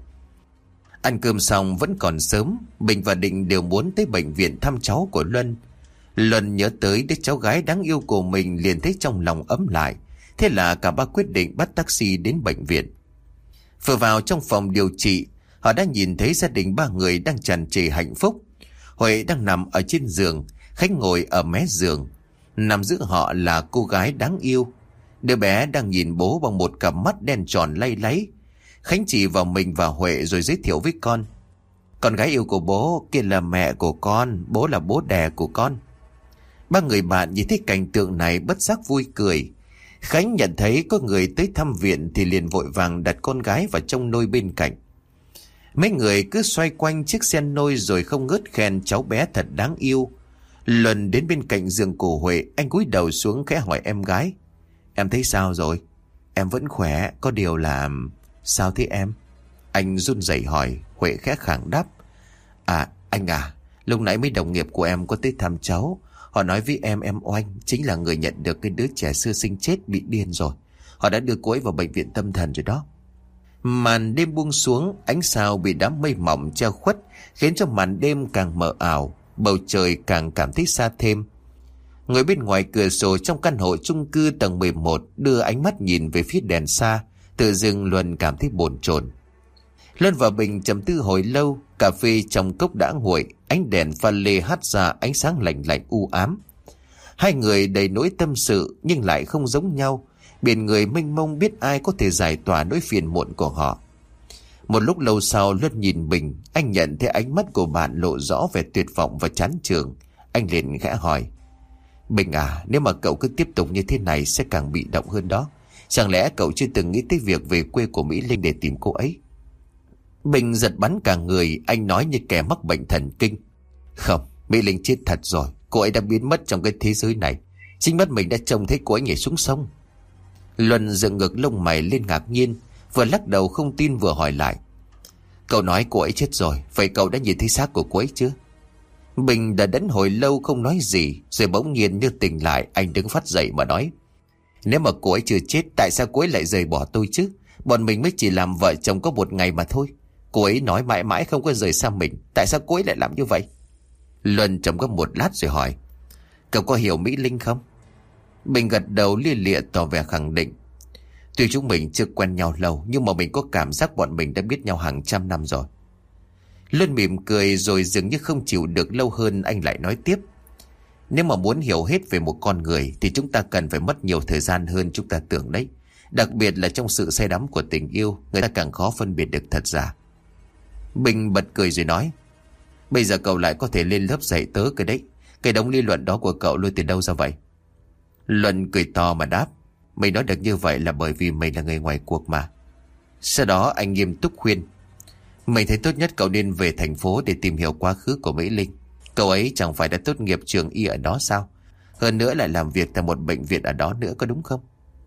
Ăn cơm xong vẫn còn sớm, Bình và Định đều muốn tới bệnh viện thăm cháu của Luân. Luân nhớ tới đứa cháu gái đáng yêu của mình, liền thấy trong lòng ấm lại. Thế là cả ba quyết định bắt taxi đến bệnh viện. Vừa vào trong phòng điều trị, họ đã nhìn thấy gia đình ba người đang tràn trề hạnh phúc. Huệ đang nằm ở trên giường, Khánh ngồi ở mé giường. Nằm giữa họ là cô gái đáng yêu. Đứa bé đang nhìn bố bằng một cặp mắt đen tròn lay láy. Khánh chỉ vào mình và Huệ rồi giới thiệu với con: Con gái yêu của bố, kia là mẹ của con, bố là bố đẻ của con. Ba người bạn nhìn thấy cảnh tượng này bất giác vui cười. Khánh nhận thấy có người tới thăm viện thì liền vội vàng đặt con gái vào trong nôi bên cạnh. Mấy người cứ xoay quanh chiếc xe nôi rồi không ngớt khen cháu bé thật đáng yêu. Luân đến bên cạnh giường của Huệ, anh cúi đầu xuống khẽ hỏi em gái: Em thấy sao rồi? Em vẫn khỏe, có điều là... Sao thế em? Anh run rẩy hỏi. Huệ khẽ khàng đáp: À anh à, lúc nãy mấy đồng nghiệp của em có tới thăm cháu. Họ nói với em em Oanh chính là người nhận được cái đứa trẻ sơ sinh chết bị điên rồi. Họ đã đưa cô ấy vào bệnh viện tâm thần rồi đó. Màn đêm buông xuống, ánh sao bị đám mây mỏng che khuất khiến cho màn đêm càng mờ ảo, bầu trời càng cảm thấy xa thêm. Người bên ngoài cửa sổ trong căn hộ chung cư tầng mười một đưa ánh mắt nhìn về phía đèn xa, tự dưng Luân cảm thấy bồn chồn. Luân và Bình trầm tư hồi lâu, cà phê trong cốc đã nguội, ánh đèn pha lê hắt ra ánh sáng lạnh lạnh u ám. Hai người đầy nỗi tâm sự nhưng lại không giống nhau, biển người mênh mông biết ai có thể giải tỏa nỗi phiền muộn của họ. Một lúc lâu sau, Luân nhìn Bình, anh nhận thấy ánh mắt của bạn lộ rõ vẻ tuyệt vọng và chán chường. Anh liền khẽ hỏi: Bình à, nếu mà cậu cứ tiếp tục như thế này sẽ càng bị động hơn đó. Chẳng lẽ cậu chưa từng nghĩ tới việc về quê của Mỹ Linh để tìm cô ấy? Bình giật bắn cả người, anh nói như kẻ mắc bệnh thần kinh: Không, Mỹ Linh chết thật rồi. Cô ấy đã biến mất trong cái thế giới này. Chính mắt mình đã trông thấy cô ấy nhảy xuống sông. Luân dựng ngược lông mày lên ngạc nhiên, vừa lắc đầu không tin vừa hỏi lại: Cậu nói cô ấy chết rồi, vậy cậu đã nhìn thấy xác của cô ấy chưa? Bình đã đắn hồi lâu không nói gì, rồi bỗng nhiên như tỉnh lại, anh đứng phát dậy mà nói: Nếu mà cô ấy chưa chết, tại sao cô ấy lại rời bỏ tôi chứ? Bọn mình mới chỉ làm vợ chồng có một ngày mà thôi. Cô ấy nói mãi mãi không có rời xa mình, tại sao cô ấy lại làm như vậy? Luân trầm ngâm một lát rồi hỏi: Cậu có hiểu Mỹ Linh không? Bình gật đầu lia lịa tỏ vẻ khẳng định: Tuy chúng mình chưa quen nhau lâu, nhưng mà mình có cảm giác bọn mình đã biết nhau hàng trăm năm rồi. Luân mỉm cười rồi dường như không chịu được lâu hơn, anh lại nói tiếp: Nếu mà muốn hiểu hết về một con người thì chúng ta cần phải mất nhiều thời gian hơn chúng ta tưởng đấy. Đặc biệt là trong sự say đắm của tình yêu, người ta càng khó phân biệt được thật giả. Bình bật cười rồi nói: Bây giờ cậu lại có thể lên lớp dạy tớ cái đấy. Cái đống lý luận đó của cậu lôi từ đâu ra vậy? Luân cười to mà đáp: Mình nói được như vậy là bởi vì mình là người ngoài cuộc mà. Sau đó anh nghiêm túc khuyên: Mình thấy tốt nhất cậu nên về thành phố để tìm hiểu quá khứ của Mỹ Linh. Cậu ấy chẳng phải đã tốt nghiệp trường y ở đó sao? Hơn nữa lại làm việc tại một bệnh viện ở đó nữa, có đúng không?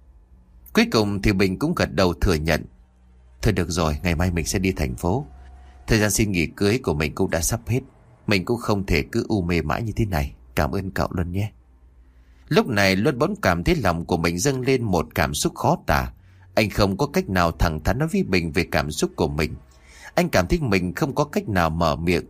Cuối cùng thì Bình cũng gật đầu thừa nhận: Thôi được rồi, ngày mai mình sẽ đi thành phố. Thời gian xin nghỉ cưới của mình cũng đã sắp hết. Mình cũng không thể cứ u mê mãi như thế này. Cảm ơn cậu Luân nhé. Lúc này Luân bỗng cảm thấy lòng của mình dâng lên một cảm xúc khó tả. Anh không có cách nào thẳng thắn nói với Bình về cảm xúc của mình. Anh cảm thấy mình không có cách nào mở miệng,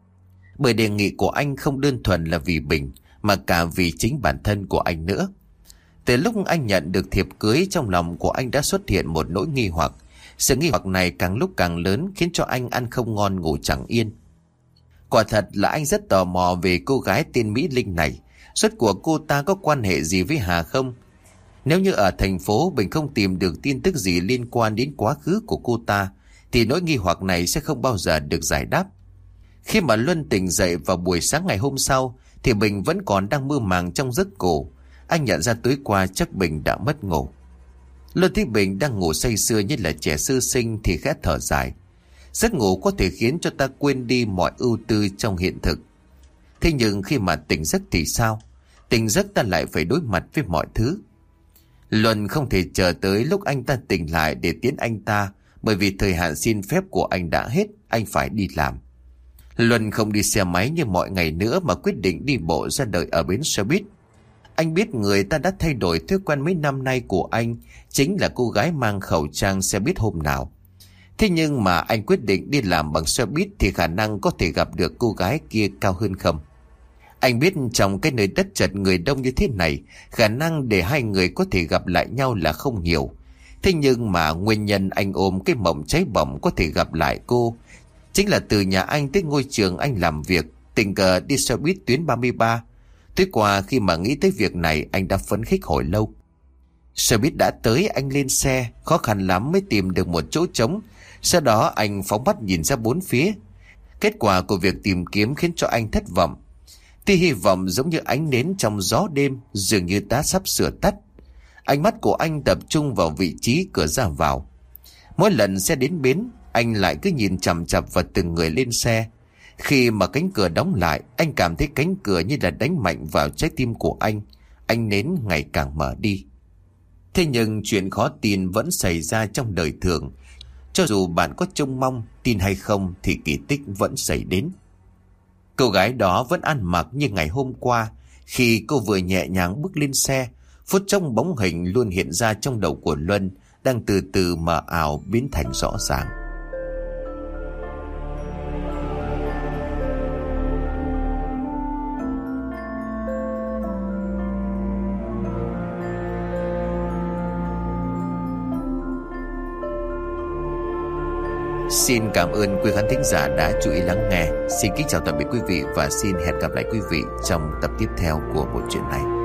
bởi đề nghị của anh không đơn thuần là vì Bình, mà cả vì chính bản thân của anh nữa. Từ lúc anh nhận được thiệp cưới, trong lòng của anh đã xuất hiện một nỗi nghi hoặc. Sự nghi hoặc này càng lúc càng lớn, khiến cho anh ăn không ngon ngủ chẳng yên. Quả thật là anh rất tò mò về cô gái tên Mỹ Linh này. Rốt cuộc cô ta có quan hệ gì với Hà không? Nếu như ở thành phố Bình không tìm được tin tức gì liên quan đến quá khứ của cô ta, thì nỗi nghi hoặc này sẽ không bao giờ được giải đáp. Khi mà Luân tỉnh dậy vào buổi sáng ngày hôm sau, thì Bình vẫn còn đang mơ màng trong giấc ngủ. Anh nhận ra tối qua chắc Bình đã mất ngủ. Luân thấy Bình đang ngủ say sưa như là trẻ sơ sinh thì khẽ thở dài. Giấc ngủ có thể khiến cho ta quên đi mọi ưu tư trong hiện thực. Thế nhưng khi mà tỉnh giấc thì sao? Tỉnh giấc ta lại phải đối mặt với mọi thứ. Luân không thể chờ tới lúc anh ta tỉnh lại để tiễn anh ta, bởi vì thời hạn xin phép của anh đã hết, anh phải đi làm. Luân không đi xe máy như mọi ngày nữa mà quyết định đi bộ ra đợi ở bến xe buýt. Anh biết người ta đã thay đổi thói quen mấy năm nay của anh, chính là cô gái mang khẩu trang xe buýt hôm nào. Thế nhưng mà anh quyết định đi làm bằng xe buýt thì khả năng có thể gặp được cô gái kia cao hơn không? Anh biết trong cái nơi đất chật người đông như thế này, khả năng để hai người có thể gặp lại nhau là không nhiều. Thế nhưng mà nguyên nhân anh ôm cái mộng cháy bỏng có thể gặp lại cô chính là từ nhà anh tới ngôi trường anh làm việc, tình cờ đi xe buýt tuyến ba mươi ba. Tối qua khi mà nghĩ tới việc này, anh đã phấn khích hồi lâu. Xe buýt đã tới, anh lên xe, khó khăn lắm mới tìm được một chỗ trống. Sau đó anh phóng mắt nhìn ra bốn phía. Kết quả của việc tìm kiếm khiến cho anh thất vọng. Tia hy vọng giống như ánh nến trong gió đêm dường như đã sắp sửa tắt. Ánh mắt của anh tập trung vào vị trí cửa ra vào. Mỗi lần xe đến bến, anh lại cứ nhìn chằm chằm vào từng người lên xe. Khi mà cánh cửa đóng lại, anh cảm thấy cánh cửa như là đánh mạnh vào trái tim của anh. Ánh nến ngày càng mở đi. Thế nhưng chuyện khó tin vẫn xảy ra trong đời thường. Cho dù bạn có trông mong, tin hay không thì kỳ tích vẫn xảy đến. Cô gái đó vẫn ăn mặc như ngày hôm qua. Khi cô vừa nhẹ nhàng bước lên xe, phút trong bóng hình luôn hiện ra trong đầu của Luân đang từ từ mờ ảo biến thành rõ ràng. Xin cảm ơn quý khán thính giả đã chú ý lắng nghe. Xin kính chào tạm biệt quý vị và xin hẹn gặp lại quý vị trong tập tiếp theo của bộ truyện này.